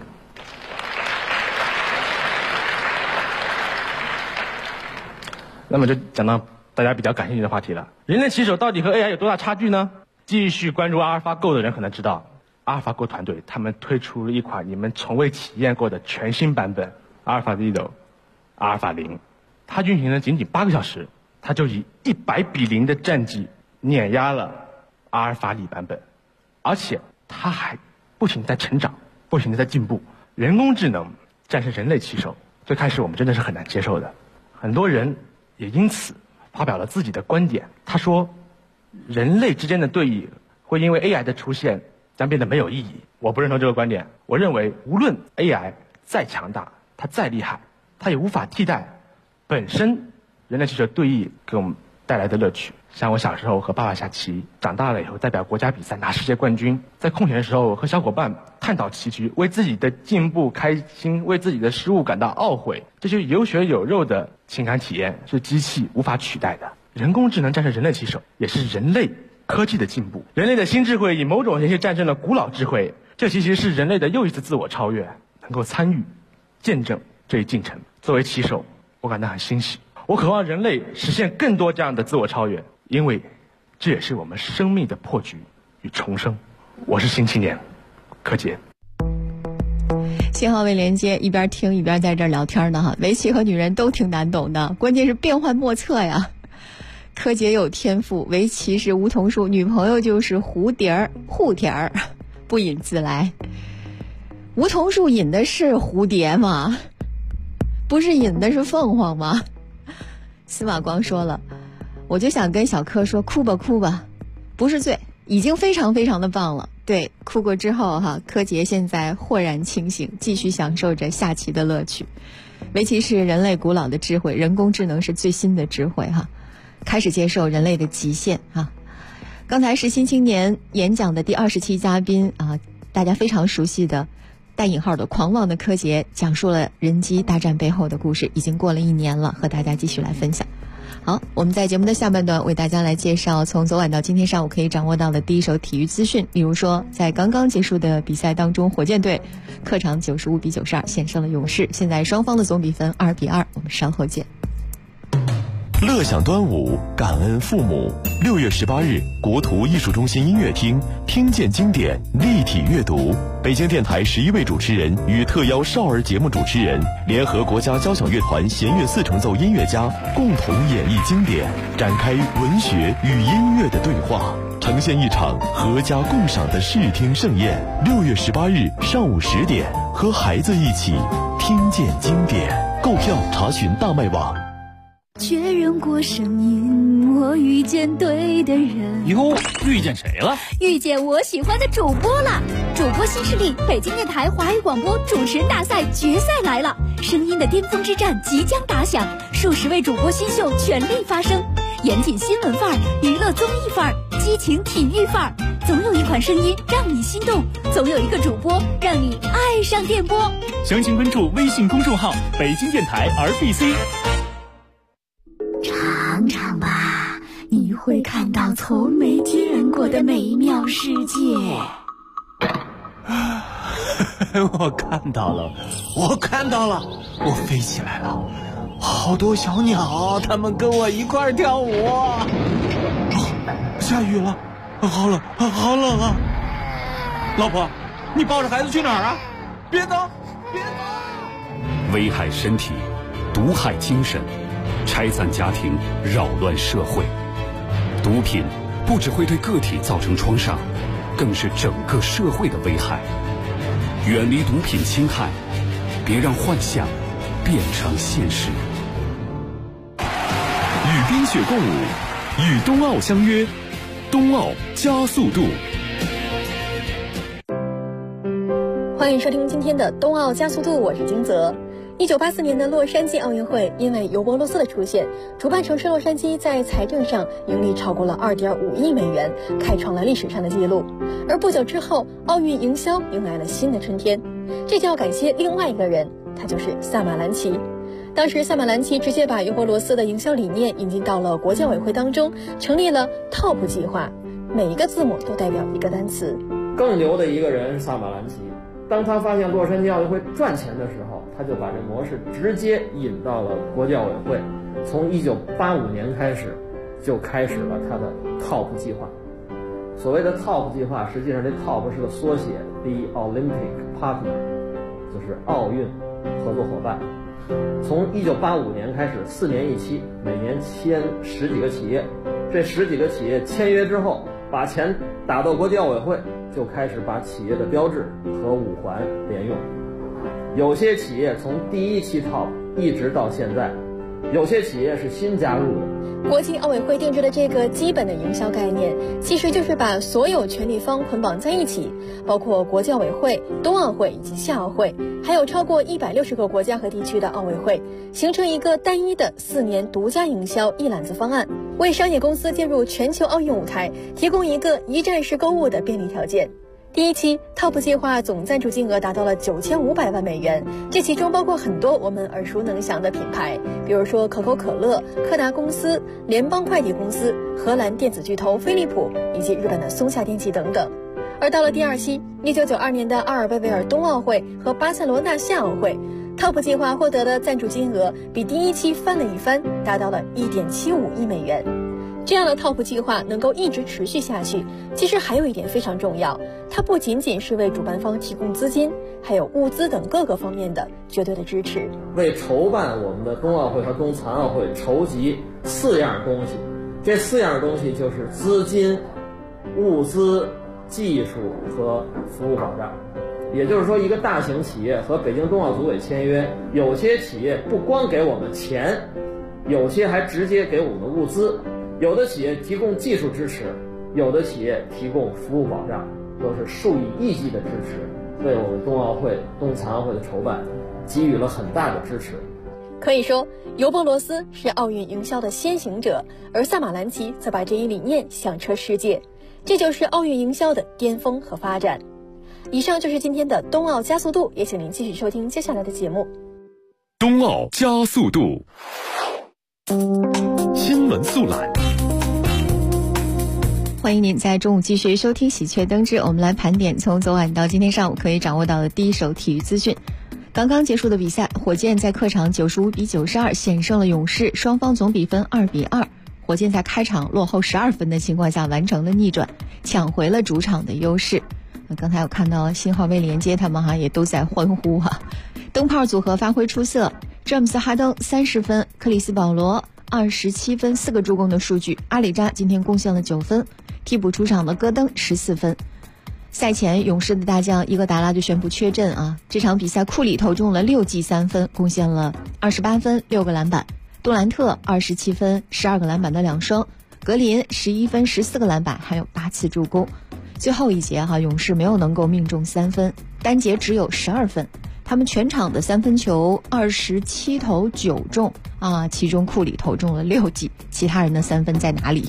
那么就讲到大家比较感兴趣的话题了，人类棋手到底和 AI 有多大差距呢？继续关注阿尔法狗的人可能知道，阿尔法狗团队他们推出了一款你们从未体验过的全新版本阿尔法 Lido， 阿尔法0。它运行了仅仅8个小时，它就以100-0的战绩碾压了阿尔法里版本，而且它还不仅在成长， 不停地在进步。人工智能战胜人类棋手，最开始我们真的是很难接受的，很多人也因此发表了自己的观点。他说，人类之间的对弈会因为 AI 的出现将变得没有意义。我不认同这个观点。我认为无论 AI 再强大，它再厉害，它也无法替代本身人类棋手对弈给我们带来的乐趣。像我小时候和爸爸下棋，长大了以后代表国家比赛拿世界冠军，在空闲的时候和小伙伴探讨棋局，为自己的进步开心，为自己的失误感到懊悔，这些有血有肉的情感体验是机器无法取代的。人工智能战胜人类棋手，也是人类科技的进步。人类的新智慧以某种形式战胜了古老智慧，这其实是人类的又一次自我超越。能够参与见证这一进程，作为棋手，我感到很欣喜。我渴望人类实现更多这样的自我超越，因为这也是我们生命的破局与重生。我是新青年柯洁。 信号未连接，一边听一边在这儿聊天呢哈。围棋和女人都挺难懂的，关键是变幻莫测呀。柯洁有天赋，围棋是梧桐树，女朋友就是蝴蝶儿、蝴蝶儿，不引自来。梧桐树引的是蝴蝶吗？不是引的是凤凰吗？司马光说了，我就想跟小柯说，哭吧哭吧，不是罪，已经非常非常的棒了。对，哭过之后哈，柯洁现在豁然清醒，继续享受着下棋的乐趣。围棋是人类古老的智慧，人工智能是最新的智慧哈，开始接受人类的极限哈。刚才是新青年演讲的第27嘉宾啊，大家非常熟悉的带引号的狂妄的柯洁，讲述了人机大战背后的故事。已经过了1年了，和大家继续来分享。好，我们在节目的下半段为大家来介绍从昨晚到今天上午可以掌握到的第一手体育资讯。例如说，在刚刚结束的比赛当中，火箭队客场95比92险胜了勇士，现在双方的总比分2比2。我们稍后见。 乐享端午，感恩父母。6月18日，国图艺术中心音乐厅听见经典立体阅读，北京电台11位主持人与特邀少儿节目主持人联合国家交响乐团弦乐4重奏音乐家共同演绎经典，展开文学与音乐的对话，呈现一场阖家共赏的视听盛宴。6月18日上午10点，和孩子一起听见经典。购票查询大麦网。 确认过声音，我遇见对的人。 哟，遇见谁了？ 遇见我喜欢的主播了。主播新势力，北京电台华语广播主持人大赛决赛来了，声音的巅峰之战即将打响，数十位主播新秀全力发声，严谨新闻范儿，娱乐综艺范儿，激情体育范儿，总有一款声音让你心动，总有一个主播让你爱上电波。 详情关注微信公众号北京电台 RBC。 尝尝吧，你会看到从没见过的美妙世界。 我看到了，我飞起来了，好多小鸟，它们跟我一块跳舞。下雨了，好冷啊！老婆，你抱着孩子去哪儿啊？别走！ 危害身体，毒害精神，拆散家庭，扰乱社会。毒品不只会对个体造成创伤，更是整个社会的危害。远离毒品侵害，别让幻想变成现实。 与冰雪共舞，与冬奥相约，冬奥加速度。 欢迎收听今天的冬奥加速度，我是金泽。1984年的洛杉矶奥运会，因为尤伯罗斯的出现，主办城市洛杉矶在财政上盈利超过了2.5亿美元，开创了历史上的记录。而不久之后，奥运营销迎来了新的春天，这就要感谢另外一个人，他就是萨马兰奇。当时萨马兰奇直接把尤伯罗斯的营销理念引进到了国际奥委会当中，成立了 TOP 计划，每一个字母都代表一个单词。 更牛的一个人萨马兰奇，当他发现洛杉矶奥运会赚钱的时候，他就把这模式直接引到了国际奥委会。从1985年开始，就开始了他的 TOP 计划。所谓的 TOP 计划，实际上这 TOP 是个缩写 ，The Olympic Partner， 就是奥运合作伙伴。从1985年开始，4年一期，每年签10几个企业。这10几个企业签约之后，把钱打到国际奥委会， 就开始把企业的标志和五环连用。有些企业从第一期 TOP 一直到现在，有些企业是新加入的。 国际奥委会定制的这个基本的营销概念，其实就是把所有权利方捆绑在一起，包括国际奥委会、冬奥会以及夏奥会，还有超过160个国家和地区的奥委会，形成一个单一的4年独家营销一揽子方案，为商业公司进入全球奥运舞台提供一个一站式购物的便利条件。第一期 TOP 计划总赞助金额达到了9500万美元，这其中包括很多我们耳熟能详的品牌，比如说可口可乐、柯达公司、联邦快递公司、荷兰电子巨头飞利浦以及日本的松下电器等等。而到了第二期1992年的阿尔贝维尔冬奥会和巴塞罗那夏奥会， TOP 计划获得的赞助金额比第一期翻了一番，达到了1.75亿美元。这样的 TOP 计划能够一直持续下去，其实还有一点非常重要，它不仅仅是为主办方提供资金，还有物资等各个方面的绝对的支持， 为筹办我们的冬奥会和冬残奥会筹集4样东西。这4样东西就是资金、物资、技术和服务保障。也就是说，一个大型企业和北京冬奥组委签约，有些企业不光给我们钱，有些还直接给我们物资，有的企业提供技术支持，有的企业提供服务保障，都是数以亿计的支持，为我们冬奥会、冬残奥会的筹办给予了很大的支持。 可以说，尤伯罗斯是奥运营销的先行者，而萨马兰奇则把这一理念响彻世界，这就是奥运营销的巅峰和发展。以上就是今天的冬奥加速度，也请您继续收听接下来的节目。 冬奥加速度，新闻速览。 欢迎您在中午继续收听喜鹊登枝，我们来盘点从昨晚到今天上午可以掌握到的第一手体育资讯。刚刚结束的比赛，火箭在客场95比92险胜了勇士，双方总比分2比2。火箭在开场落后12分的情况下完成了逆转，抢回了主场的优势。刚才有看到信号未连接，他们也都在欢呼灯泡组合发挥出色，詹姆斯哈登30分，克里斯保罗27分4个助攻的数据，阿里扎今天贡献了9分，替补出场的戈登14分。赛前勇士的大将伊戈达拉就宣布缺阵这场比赛库里投中了6记3分，贡献了28分6个篮板，杜兰特27分12个篮板的2双，格林11分14个篮板还有8次助攻。最后一节勇士没有能够命中3分，单节只有12分，他们全场的3分球27投9中其中库里投中了6记，其他人的3分在哪里？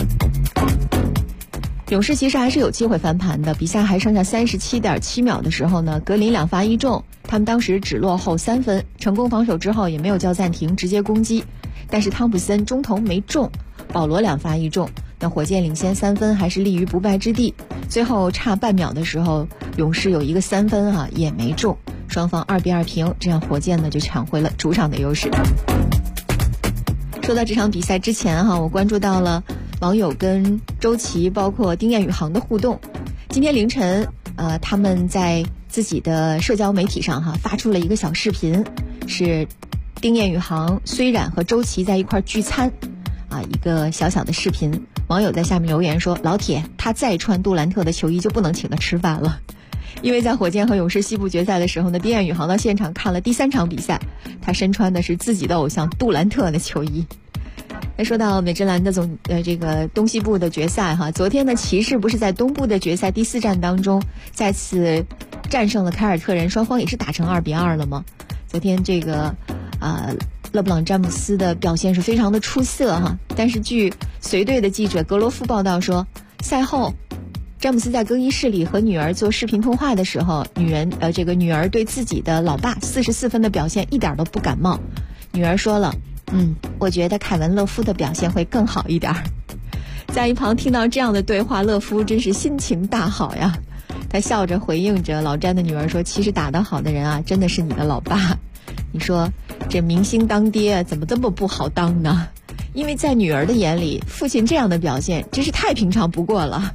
勇士其实还是有机会翻盘的，比赛还剩下37.7秒的时候呢，格林2发1中，他们当时只落后3分，成功防守之后也没有叫暂停，直接攻击，但是汤普森中投没中，保罗2发1中，那火箭领先3分还是立于不败之地。最后差半秒的时候，勇士有一个3分也没中，双方2比2平，这样火箭呢就抢回了主场的优势。说到这场比赛之前我关注到了网友跟周琦包括丁彦雨航的互动。今天凌晨他们在自己的社交媒体上发出了一个小视频，是丁彦雨航、虽然和周琦在一块聚餐一个小小的视频。网友在下面留言说，老铁他再穿杜兰特的球衣就不能请他吃饭了。因为在火箭和勇士西部决赛的时候呢，丁彦雨航到现场看了第3场比赛，他身穿的是自己的偶像杜兰特的球衣。那说到美职篮的这个东西部的决赛昨天的骑士不是在东部的决赛第4战当中再次战胜了凯尔特人，双方也是打成2比2了吗？昨天这个勒布朗詹姆斯的表现是非常的出色但是据随队的记者格罗夫报道说，赛后詹姆斯在更衣室里和女儿做视频通话的时候，女儿对自己的老爸44分的表现一点都不感冒。女儿说了，我觉得凯文勒夫的表现会更好一点。在一旁听到这样的对话，勒夫真是心情大好呀。他笑着回应着老詹的女儿说，其实打得好的人真的是你的老爸。你说这明星当爹怎么这么不好当呢？因为在女儿的眼里，父亲这样的表现真是太平常不过了。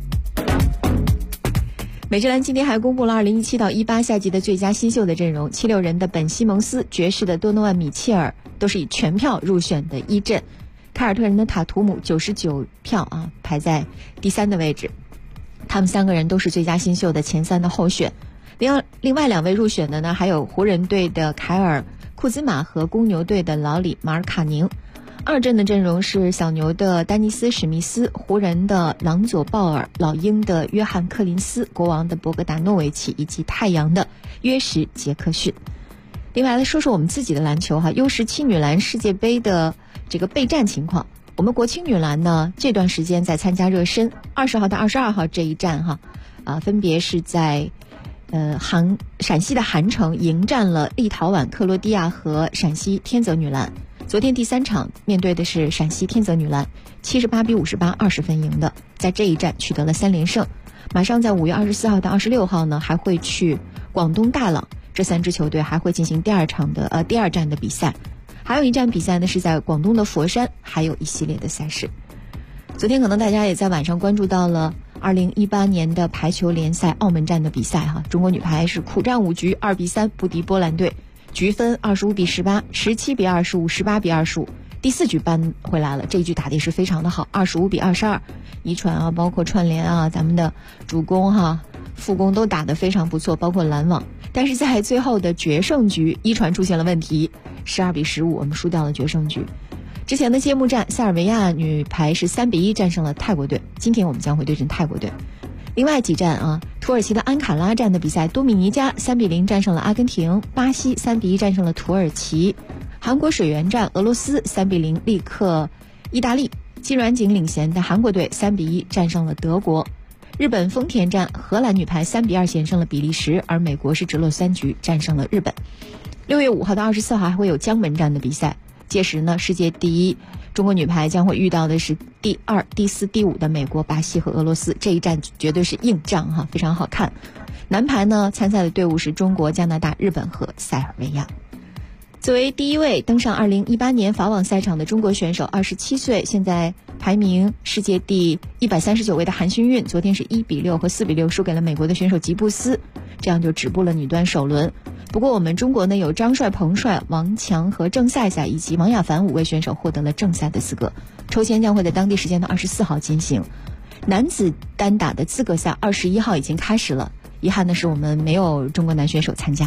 美职篮今天还公布了2017到18赛季的最佳新秀的阵容，76人的本西蒙斯、爵士的多诺万米切尔都是以全票入选的一阵，凯尔特人的塔图姆99票排在第3的位置。 他们3个人都是最佳新秀的前3的候选。另外2位入选的呢，还有湖人队的凯尔·库兹马和公牛队的老里·马尔卡宁。2阵的阵容是小牛的丹尼斯·史密斯、湖人的朗佐·鲍尔、老鹰的约翰·柯林斯、国王的博格达诺维奇以及太阳的约什·杰克逊。另外来说说我们自己的篮球哈，U17女篮世界杯的这个备战情况。我们国青女篮呢，这段时间在参加热身，20号到22号这一站哈，分别是在陕西的韩城迎战了立陶宛克罗地亚和陕西天泽女篮。昨天第3场面对的是陕西天泽女篮，78比58 20分赢的，在这一战取得了3连胜。马上在5月24号到26号呢，还会去广东大朗，这3支球队还会进行第二站的比赛。还有一站比赛呢是在广东的佛山，还有一系列的赛事。昨天可能大家也在晚上关注到了2018年的排球联赛澳门站的比赛哈，中国女排是苦战5局2比3不敌波兰队，局分25比18、17比25、18比25，第4局扳回来了，这一局打的是非常的好，25比22，遗传啊，包括串联啊，咱们的主攻哈、副攻都打得非常不错，包括拦网。但是在最后的决胜局，一传出现了问题，12比15，我们输掉了决胜局。之前的揭幕战，塞尔维亚女排是3比1战胜了泰国队，今天我们将会对阵泰国队。另外几站啊，土耳其的安卡拉站的比赛，多米尼加3比0战胜了阿根廷，巴西3比1战胜了土耳其，韩国水源站俄罗斯3比0力克意大利，金软景领衔的韩国队3比1战胜了德国。日本丰田站荷兰女排3比2险胜了比利时，而美国是直落3局战胜了日本。6月5号到24号还会有江门站的比赛，届时呢，世界第1中国女排将会遇到的是第2、第4、第5的美国、巴西和俄罗斯，这一战绝对是硬仗哈，非常好看。男排呢，参赛的队伍是中国、加拿大、日本和塞尔维亚。作为第1位登上2018年法网赛场的中国选手，27岁，现在排名世界第139位的韩勋运，昨天是1比6和4比6输给了美国的选手吉布斯，这样就止步了女单首轮。不过我们中国呢，有张帅、彭帅、王强和郑赛赛以及王亚凡5位选手获得了正赛的资格，抽签将会在当地时间的24号进行。男子单打的资格赛21号已经开始了，遗憾的是我们没有中国男选手参加。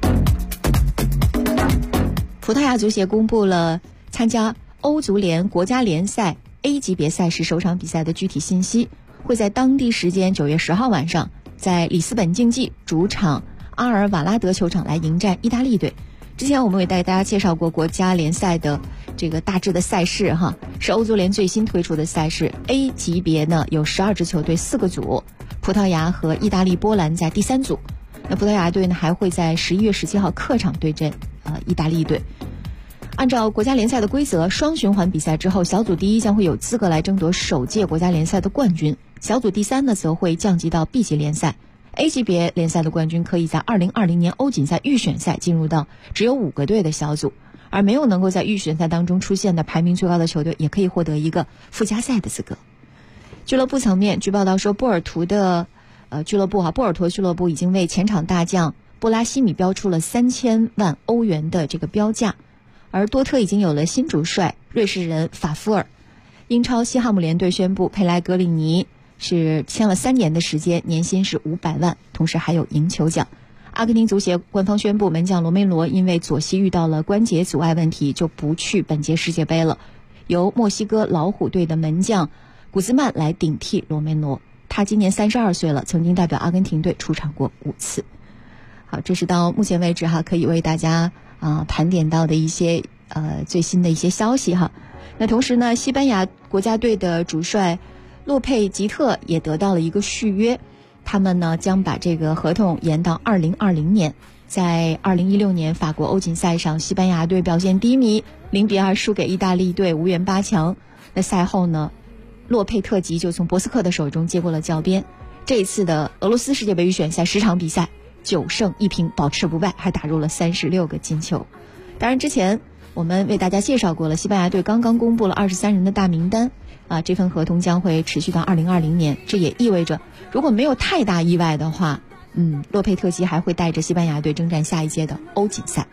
葡萄牙足协公布了参加欧足联国家联赛 A 级别赛事首场比赛的具体信息，会在当地时间9月10号晚上在里斯本竞技主场阿尔瓦拉德球场来迎战意大利队。之前我们为大家介绍过国家联赛的这个大致的赛事哈，是欧足联最新推出的赛事。 A 级别呢有12支球队4个组，葡萄牙和意大利、波兰在第3组。那葡萄牙队呢还会在11月17号客场对阵意大利队。按照国家联赛的规则，双循环比赛之后，小组第1将会有资格来争夺首届国家联赛的冠军，小组第3呢则会降级到 B 级联赛。A 级别联赛的冠军可以在2020年欧锦赛预选赛进入到只有5个队的小组，而没有能够在预选赛当中出现的排名最高的球队也可以获得一个附加赛的资格。俱乐部层面，据报道说波尔图的波尔图俱乐部已经为前场大将布拉希米标出了3000万欧元的这个标价，而多特已经有了新主帅瑞士人法夫尔。英超西汉姆联队宣布佩莱格里尼是签了3年的时间，年薪是500万，同时还有赢球奖。阿根廷足协官方宣布，门将罗梅罗因为左膝遇到了关节阻碍问题，就不去本届世界杯了，由墨西哥老虎队的门将古兹曼来顶替罗梅罗。他今年32岁了，曾经代表阿根廷队出场过5次。好，这是到目前为止哈，可以为大家盘点到的一些最新的一些消息哈。那同时呢，西班牙国家队的主帅洛佩吉特也得到了一个续约，他们呢将把这个合同延到2020年。在2016年法国欧锦赛上，西班牙队表现低迷，0比2输给意大利队，无缘8强。那赛后呢，洛佩特吉就从博斯克的手中接过了教鞭。这一次的俄罗斯世界杯预选赛10场比赛9胜1平，保持不败，还打入了36个进球。当然之前我们为大家介绍过了，西班牙队刚刚公布了23人的大名单这份合同将会持续到2020年。这也意味着如果没有太大意外的话，洛佩特吉还会带着西班牙队征战下一届的欧锦赛。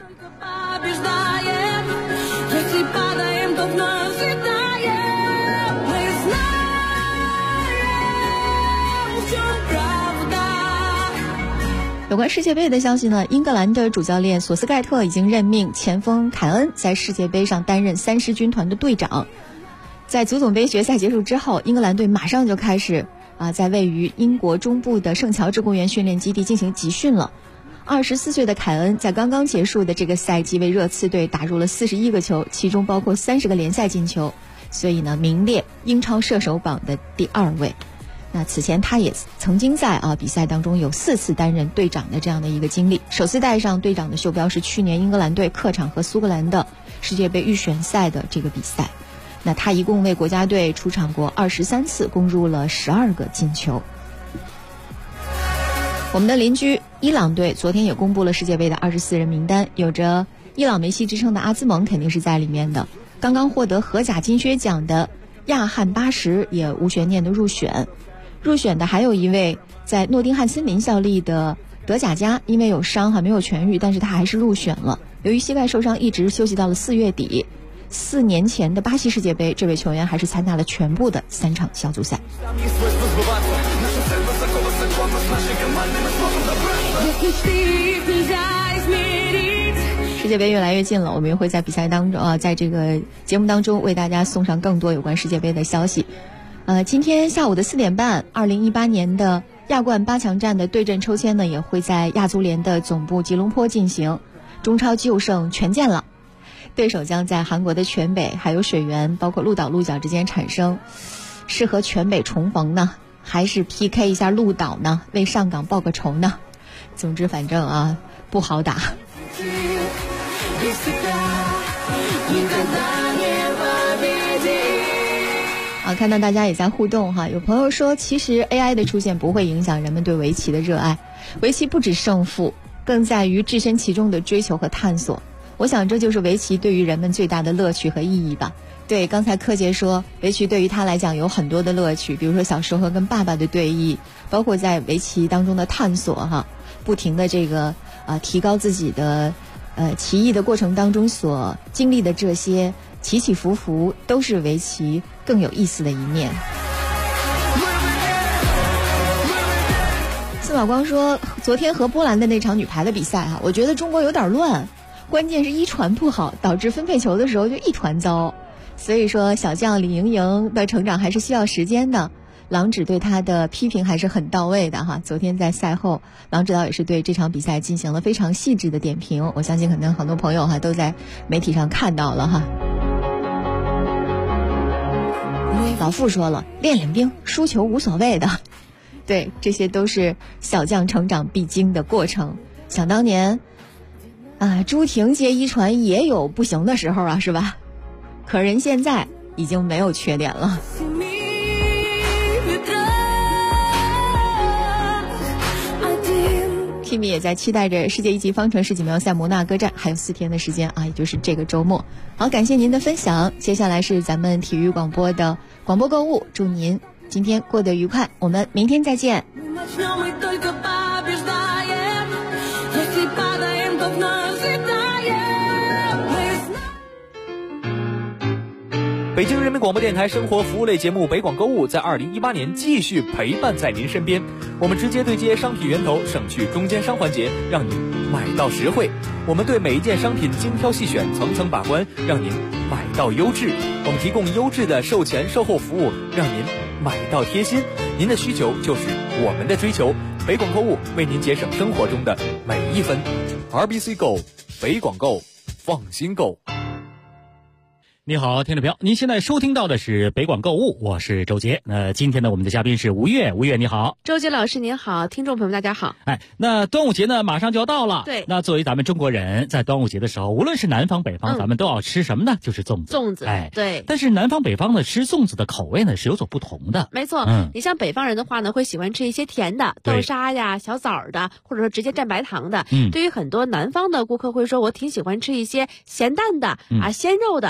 有关世界杯的消息呢，英格兰的主教练索斯盖特已经任命前锋凯恩在世界杯上担任3狮军团的队长。在足总杯决赛结束之后，英格兰队马上就开始在位于英国中部的圣乔治公园训练基地进行集训了。24岁的凯恩在刚刚结束的这个赛季为热刺队打入了41个球，其中包括30个联赛进球，所以呢名列英超射手榜的第2位。那此前他也曾经在比赛当中有4次担任队长的这样的一个经历，首次戴上队长的袖标是去年英格兰队客场和苏格兰的世界杯预选赛的这个比赛。那他一共为国家队出场过23次，攻入了12个进球。我们的邻居伊朗队昨天也公布了世界杯的24人名单，有着伊朗梅西之称的阿兹蒙肯定是在里面的，刚刚获得荷甲金靴奖的亚汉巴什也无悬念的入选的还有一位在诺丁汉森林效力的德贾加，因为有伤还没有痊愈，但是他还是入选了。由于膝盖受伤一直休息到了4月底，4年前的巴西世界杯，这位球员还是参加了全部的3场小组赛。世界杯越来越近了，我们也会在比赛当中在这个节目当中为大家送上更多有关世界杯的消息。今天下午的4点半，2018年的亚冠8强战的对阵抽签呢，也会在亚足联的总部吉隆坡进行。中超9胜全建了，对手将在韩国的全北还有水源包括鹿岛鹿角之间产生，适合全北重逢呢，还是 PK 一下鹿岛呢，为上港报个仇呢？总之反正不好打。看到大家也在互动有朋友说其实 AI 的出现不会影响人们对围棋的热爱，围棋不止胜负，更在于置身其中的追求和探索。我想这就是围棋对于人们最大的乐趣和意义吧。对，刚才柯洁说围棋对于他来讲有很多的乐趣，比如说小时候跟爸爸的对弈，包括在围棋当中的探索不停的这个提高自己的棋艺的过程当中所经历的这些起起伏伏，都是围棋更有意思的一面。司马光说昨天和波兰的那场女排的比赛我觉得中国有点乱，关键是一传不好，导致分配球的时候就一团糟。所以说小将李盈莹的成长还是需要时间的，郎指对她的批评还是很到位的昨天在赛后，郎指导也是对这场比赛进行了非常细致的点评，我相信可能很多朋友都在媒体上看到了老傅说了，练练兵，输球无所谓的。对，这些都是小将成长必经的过程。想当年朱婷接一传也有不行的时候是吧？可人现在已经没有缺点了。Kimi 也在期待着世界1级方程式锦标赛摩纳哥站，还有4天的时间也就是这个周末。好，感谢您的分享。接下来是咱们体育广播的广播购物，祝您今天过得愉快，我们明天再见。 北京人民广播电台生活服务类节目北广购物在2018年继续陪伴在您身边，我们直接对接商品源头，省去中间商环节，让您买到实惠。我们对每一件商品精挑细选，层层把关，让您买到优质。我们提供优质的售前售后服务，让您买到贴心。您的需求就是我们的追求，北广购物为您节省生活中的每一分。RBC Go， 北广购，放心购。 你好，听众朋友，您现在收听到的是北广购物，我是周杰。今天呢，我们的嘉宾是吴越，吴越你好。 周杰老师您好，听众朋友们大家好。 那端午节呢马上就要到了， 对。 那作为咱们中国人，在端午节的时候，无论是南方北方，咱们都要吃什么呢？就是粽子。 粽子，对。 但是南方北方呢，吃粽子的口味呢是有所不同的。 没错，你像北方人的话呢，会喜欢吃一些甜的，豆沙呀、小枣的，或者说直接蘸白糖的。对于很多南方的顾客会说，我挺喜欢吃一些咸蛋的鲜肉的，喜欢吃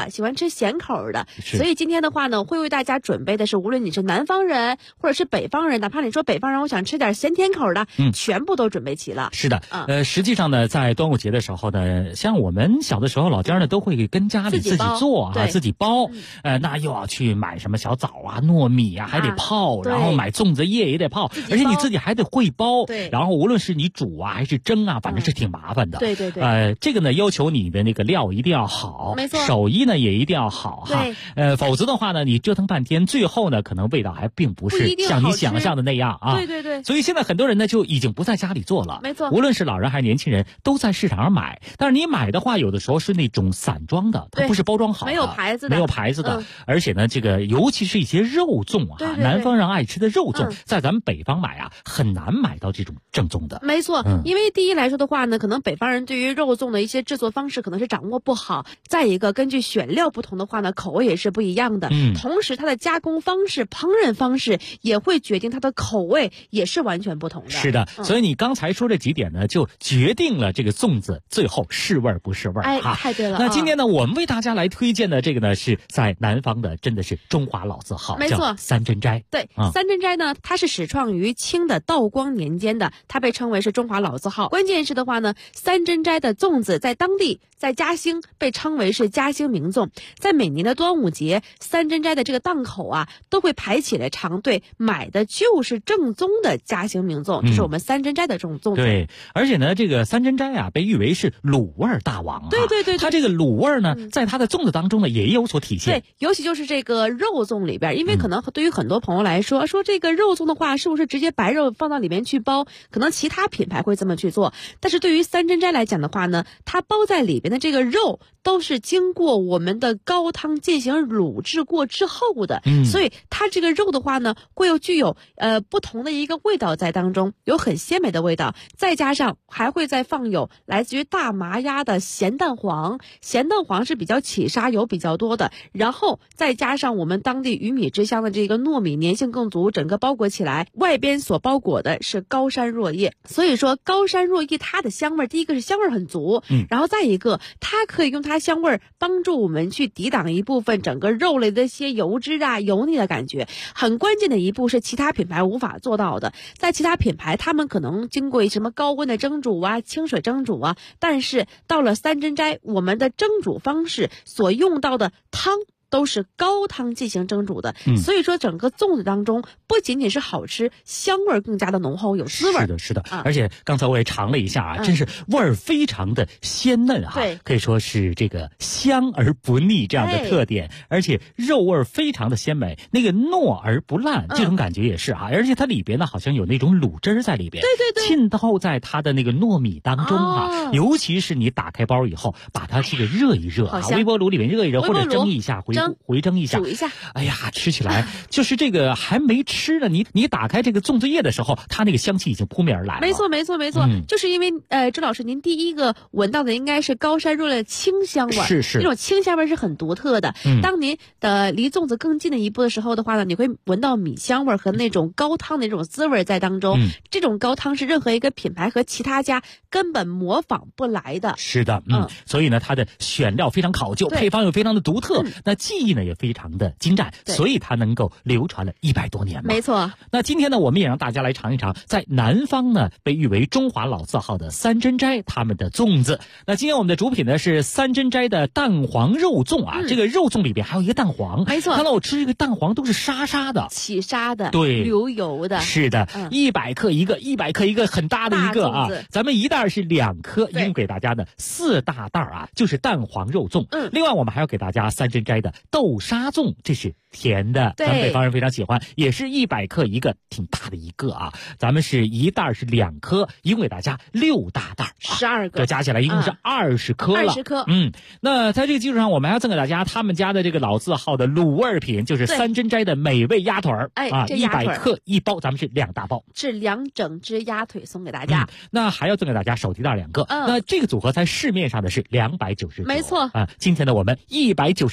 吃咸口的。 是。 所以今天的话呢，会为大家准备的是，无论你是南方人或者是北方人，哪怕你说北方人我想吃点咸甜口的，全部都准备齐了。 是的，实际上呢，在端午节的时候呢，像我们小的时候，老家呢都会跟家里自己做啊，自己包。那又要去买什么小枣啊、糯米啊，还得泡，然后买粽子叶也得泡，而且你自己还得会包。 对。 然后无论是你煮啊还是蒸啊，反正是挺麻烦的。 对对对。 这个呢要求你的那个料一定要好， 没错， 手艺呢也一定要好哈。否则的话呢，你折腾半天，最后呢可能味道还并不是像你想象的那样啊。 对对对。 所以现在很多人呢就已经不在家里做了， 没错。 无论是老人还是年轻人，都在市场上买。但是你买的话，有的时候是那种散装的，它不是包装好的， 没有牌子的，而且呢，这个尤其是一些肉粽啊， 对， 南方人爱吃的肉粽，在咱们北方买啊，很难买到这种正宗的。 没错，因为第一来说的话呢，可能北方人对于肉粽的一些制作方式可能是掌握不好，再一个根据选料不同的话呢，口味也是不一样的。同时它的加工方式、烹饪方式也会决定它的口味也是完全不同的。 是的，所以你刚才说这几点呢，就决定了这个粽子最后是味儿不是味儿。 太对了。 那今天呢，我们为大家来推荐的这个呢，是在南方的，真的是中华老字号， 没错， 叫三珍斋。 对，三珍斋呢，它是始创于清的道光年间的，它被称为是中华老字号。关键是的话呢，三珍斋的粽子在当地，在嘉兴被称为是嘉兴名粽。在每年的端午节，三珍斋的这个档口啊，都会排起来长队，买的就是正宗的嘉兴名粽，这是我们三珍斋的这种粽子。 对，而且呢，这个三珍斋啊，被誉为是卤味大王。 对对对， 它这个卤味呢，在它的粽子当中呢，也有所体现。 对，尤其就是这个肉粽里边，因为可能对于很多朋友来说，说这个肉粽的话，是不是直接白肉放到里面去包？可能其他品牌会这么去做，但是对于三珍斋来讲的话呢，它包在里边的这个肉都是经过我们的高汤进行卤制过之后的，所以它这个肉的话呢，会有具有不同的一个味道在当中，有很鲜美的味道，再加上还会再放有来自于大麻鸭的咸蛋黄，咸蛋黄是比较起沙油比较多的，然后再加上我们当地鱼米之乡的这个糯米，粘性更足，整个包裹起来，外边所包裹的是高山若叶。所以说高山若叶它的香味，第一个是香味很足，然后再一个它可以用它香味帮助我们去抵挡一部分整个肉类的一些油脂啊、油腻的感觉。很关键的一步是其他品牌无法做到的，在其他品牌他们可能经过什么高温的蒸煮啊、清水蒸煮啊，但是到了三珍斋，我们的蒸煮方式所用到的汤都是高汤进行蒸煮的，所以说整个粽子当中不仅仅是好吃，香味更加的浓厚，有滋味。 是的，是的，而且刚才我也尝了一下啊，真是味儿非常的鲜嫩啊， 对， 可以说是这个香而不腻这样的特点，而且肉味非常的鲜美，那个糯而不烂，这种感觉也是啊，而且它里边呢好像有那种卤汁在里边， 对对对， 浸透在它的那个糯米当中啊，尤其是你打开包以后，把它这个热一热啊，微波炉里面热一热，或者蒸一下，回蒸一下， 煮一下， 哎呀，吃起来就是这个还没吃呢，你打开这个粽子叶的时候，它那个香气已经扑面而来了。 没错，没错，没错，就是因为周老师您第一个闻到的应该是高山若叶的清香味， 是这种清香味是很独特的。当您离粽子更近的一步的时候的话呢，你会闻到米香味和那种高汤的那种滋味在当中。这种高汤是任何一个品牌和其他家根本模仿不来的。 是的，所以呢，它的选料非常考究，配方又非常的独特，那技艺呢也非常的精湛，所以它能够流传了100多年嘛。 没错。 那今天呢，我们也让大家来尝一尝，在南方呢被誉为中华老字号的三珍斋他们的粽子。那今天我们的主品呢是三珍斋的蛋黄肉粽啊，这个肉粽里边还有一个蛋黄， 没错。 看到我吃这个蛋黄都是沙沙的， 起沙的， 对， 流油的。 是的，100克一个，100克一个，很大的一个啊。咱们一袋是2颗，一共给大家的4大袋啊，就是蛋黄肉粽。另外我们还要给大家三珍斋的豆沙粽，这是甜的，咱们北方人非常喜欢，也是100克一个，挺大的一个啊。咱们是一袋是2颗，一共给大家6大袋 ，12个， 这加起来一共是20颗了。 20颗。 那在这个基础上，我们还要赠给大家他们家的这个老字号的卤味品，就是三珍斋的美味鸭腿儿啊，100克一包，咱们是2大包， 是2整只鸭腿送给大家。 那还要赠给大家手提袋2个。那这个组合在市面上的是299， 没错啊。今天呢，我们199，您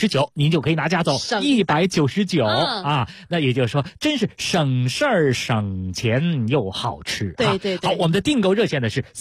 您就可以拿家走199啊。那也就是说，真是省事儿、省钱又好吃。 对对对。 好，我们的订购热线呢是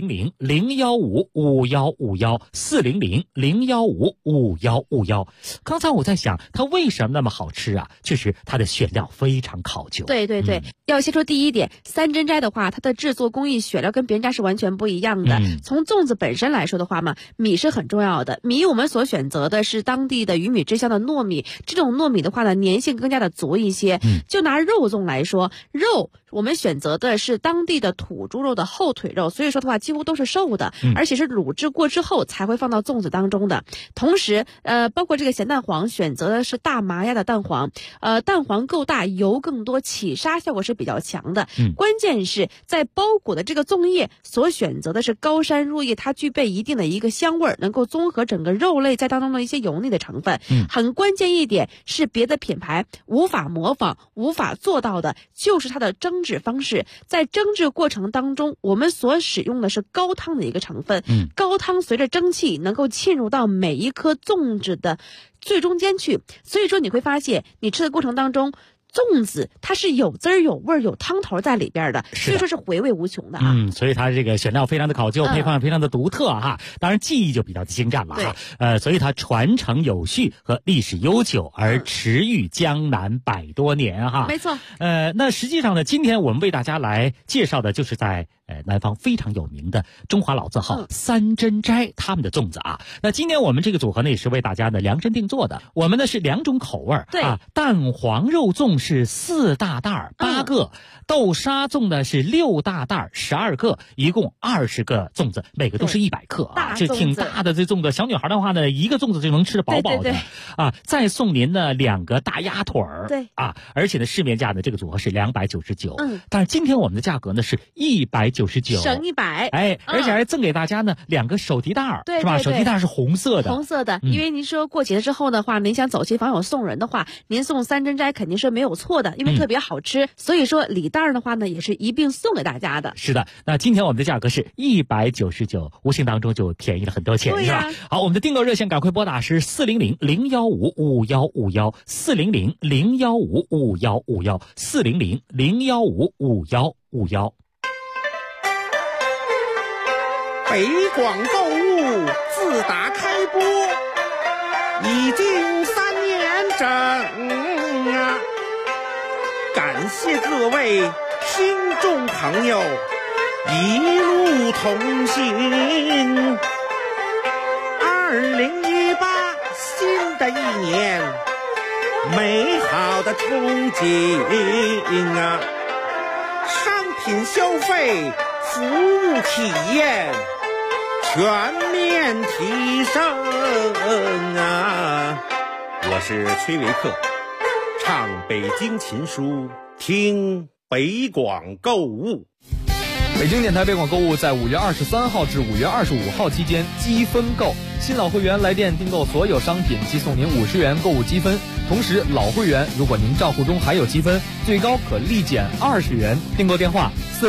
400-015-5151，400-015-5151。刚才我在想，它为什么那么好吃啊？确实，它的选料非常考究。 对对对，要先说第一点，三珍斋的话，它的制作工艺、选料跟别人家是完全不一样的。从粽子本身来说的话嘛，米是很重要的。米我们所选择的是当地的鱼米之乡的糯米，这种糯米的话呢，粘性更加的足一些。就拿肉粽来说，肉我们选择的是当地的土猪肉的后腿肉，所以说的话几乎都是瘦的，而且是卤制过之后才会放到粽子当中的。同时包括这个咸蛋黄选择的是大麻鸭的蛋黄，蛋黄够大，油更多，起沙效果是比较强的。关键是在包裹的这个粽叶所选择的是高山入叶，它具备一定的一个香味，能够综合整个肉类在当中的一些油腻的成分。很关键一点是别的品牌无法模仿、无法做到的，就是它的蒸制方式。在蒸制过程当中，我们所使用的是高汤的一个成分，高汤随着蒸汽能够浸入到每一颗粽子的最中间去，所以说你会发现你吃的过程当中，粽子它是有滋儿有味儿有汤头在里边的，所以说是回味无穷的啊。 所以它这个选料非常的考究，配方非常的独特哈。当然技艺就比较精湛了哈。所以它传承有序和历史悠久，而驰誉江南100多年哈。 没错。 那实际上呢，今天我们为大家来介绍的就是在南方非常有名的中华老字号三珍斋他们的粽子啊。那今天我们这个组合呢也是为大家呢量身定做的，我们呢是2种口味啊，蛋黄肉粽是4大袋8个，豆沙粽呢是6大袋12个，一共20个粽子，每个都是100克啊，这挺大的这粽子。小女孩的话呢，一个粽子就能吃得饱饱的啊。再送您呢2个大鸭腿儿，啊，而且呢市面价呢这个组合是299，但是今天我们的价格呢是199， 省100， 而且还赠给大家呢2个手提袋，是吧？手提袋是红色的， 因为您说过节之后的话，您想走亲访友送人的话，您送三珍斋肯定是没有错的，因为特别好吃，所以说礼袋的话呢也是一并送给大家的。 是的，那今天我们的价格是199，无形当中就便宜了很多钱，是吧？好，我们的订购热线赶快拨打是400-015-5151，400-015-5151，400-015-5151。 北广购物自打开播已经3年整啊，感谢各位听众朋友一路同行。2018新的一年，美好的憧憬啊，商品消费、服务体验全面提升啊！我是崔维克，唱北京琴书，听北广购物。 北京电台北广购物在5月23号至5月25号期间积分购，新老会员来电订购所有商品即送您50元购物积分，同时老会员如果您账户中还有积分，最高可立减20元。订购电话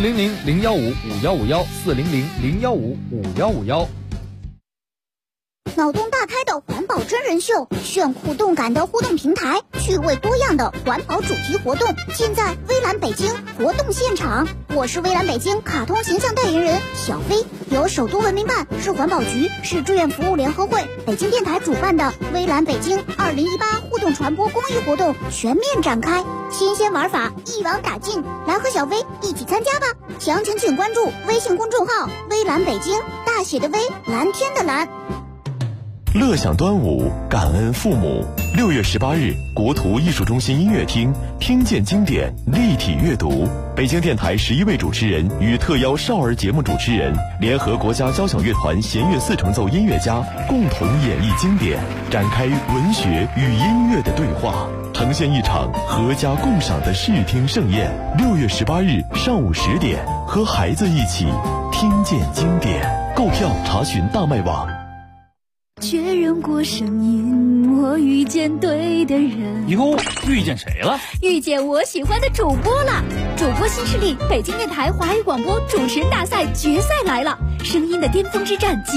400-015-5151，400-015-5151。 脑洞大开的环保真人秀，炫酷动感的互动平台，趣味多样的环保主题活动，尽在微蓝北京活动现场。我是微蓝北京卡通形象代言人小飞，由首都文明办、市环保局、市志愿服务联合会、北京电台主办的微蓝北京2018互动传播公益活动全面展开，新鲜玩法一网打尽，来和小飞一起参加吧！详情请关注微信公众号微蓝北京，大写的微，蓝天的蓝。 乐享端午，感恩父母。6月18日，国图艺术中心音乐厅听见经典立体阅读，北京电台11位主持人与特邀少儿节目主持人联合国家交响乐团弦乐4重奏音乐家共同演绎经典，展开文学与音乐的对话，呈现一场阖家共赏的视听盛宴。6月18日上午10点，和孩子一起听见经典。购票查询大麦网。 确认过声音，我遇见对的人。 哟，遇见谁了？ 遇见我喜欢的主播了！主播新势力，北京电台华语广播主持人大赛决赛来了，声音的巅峰之战。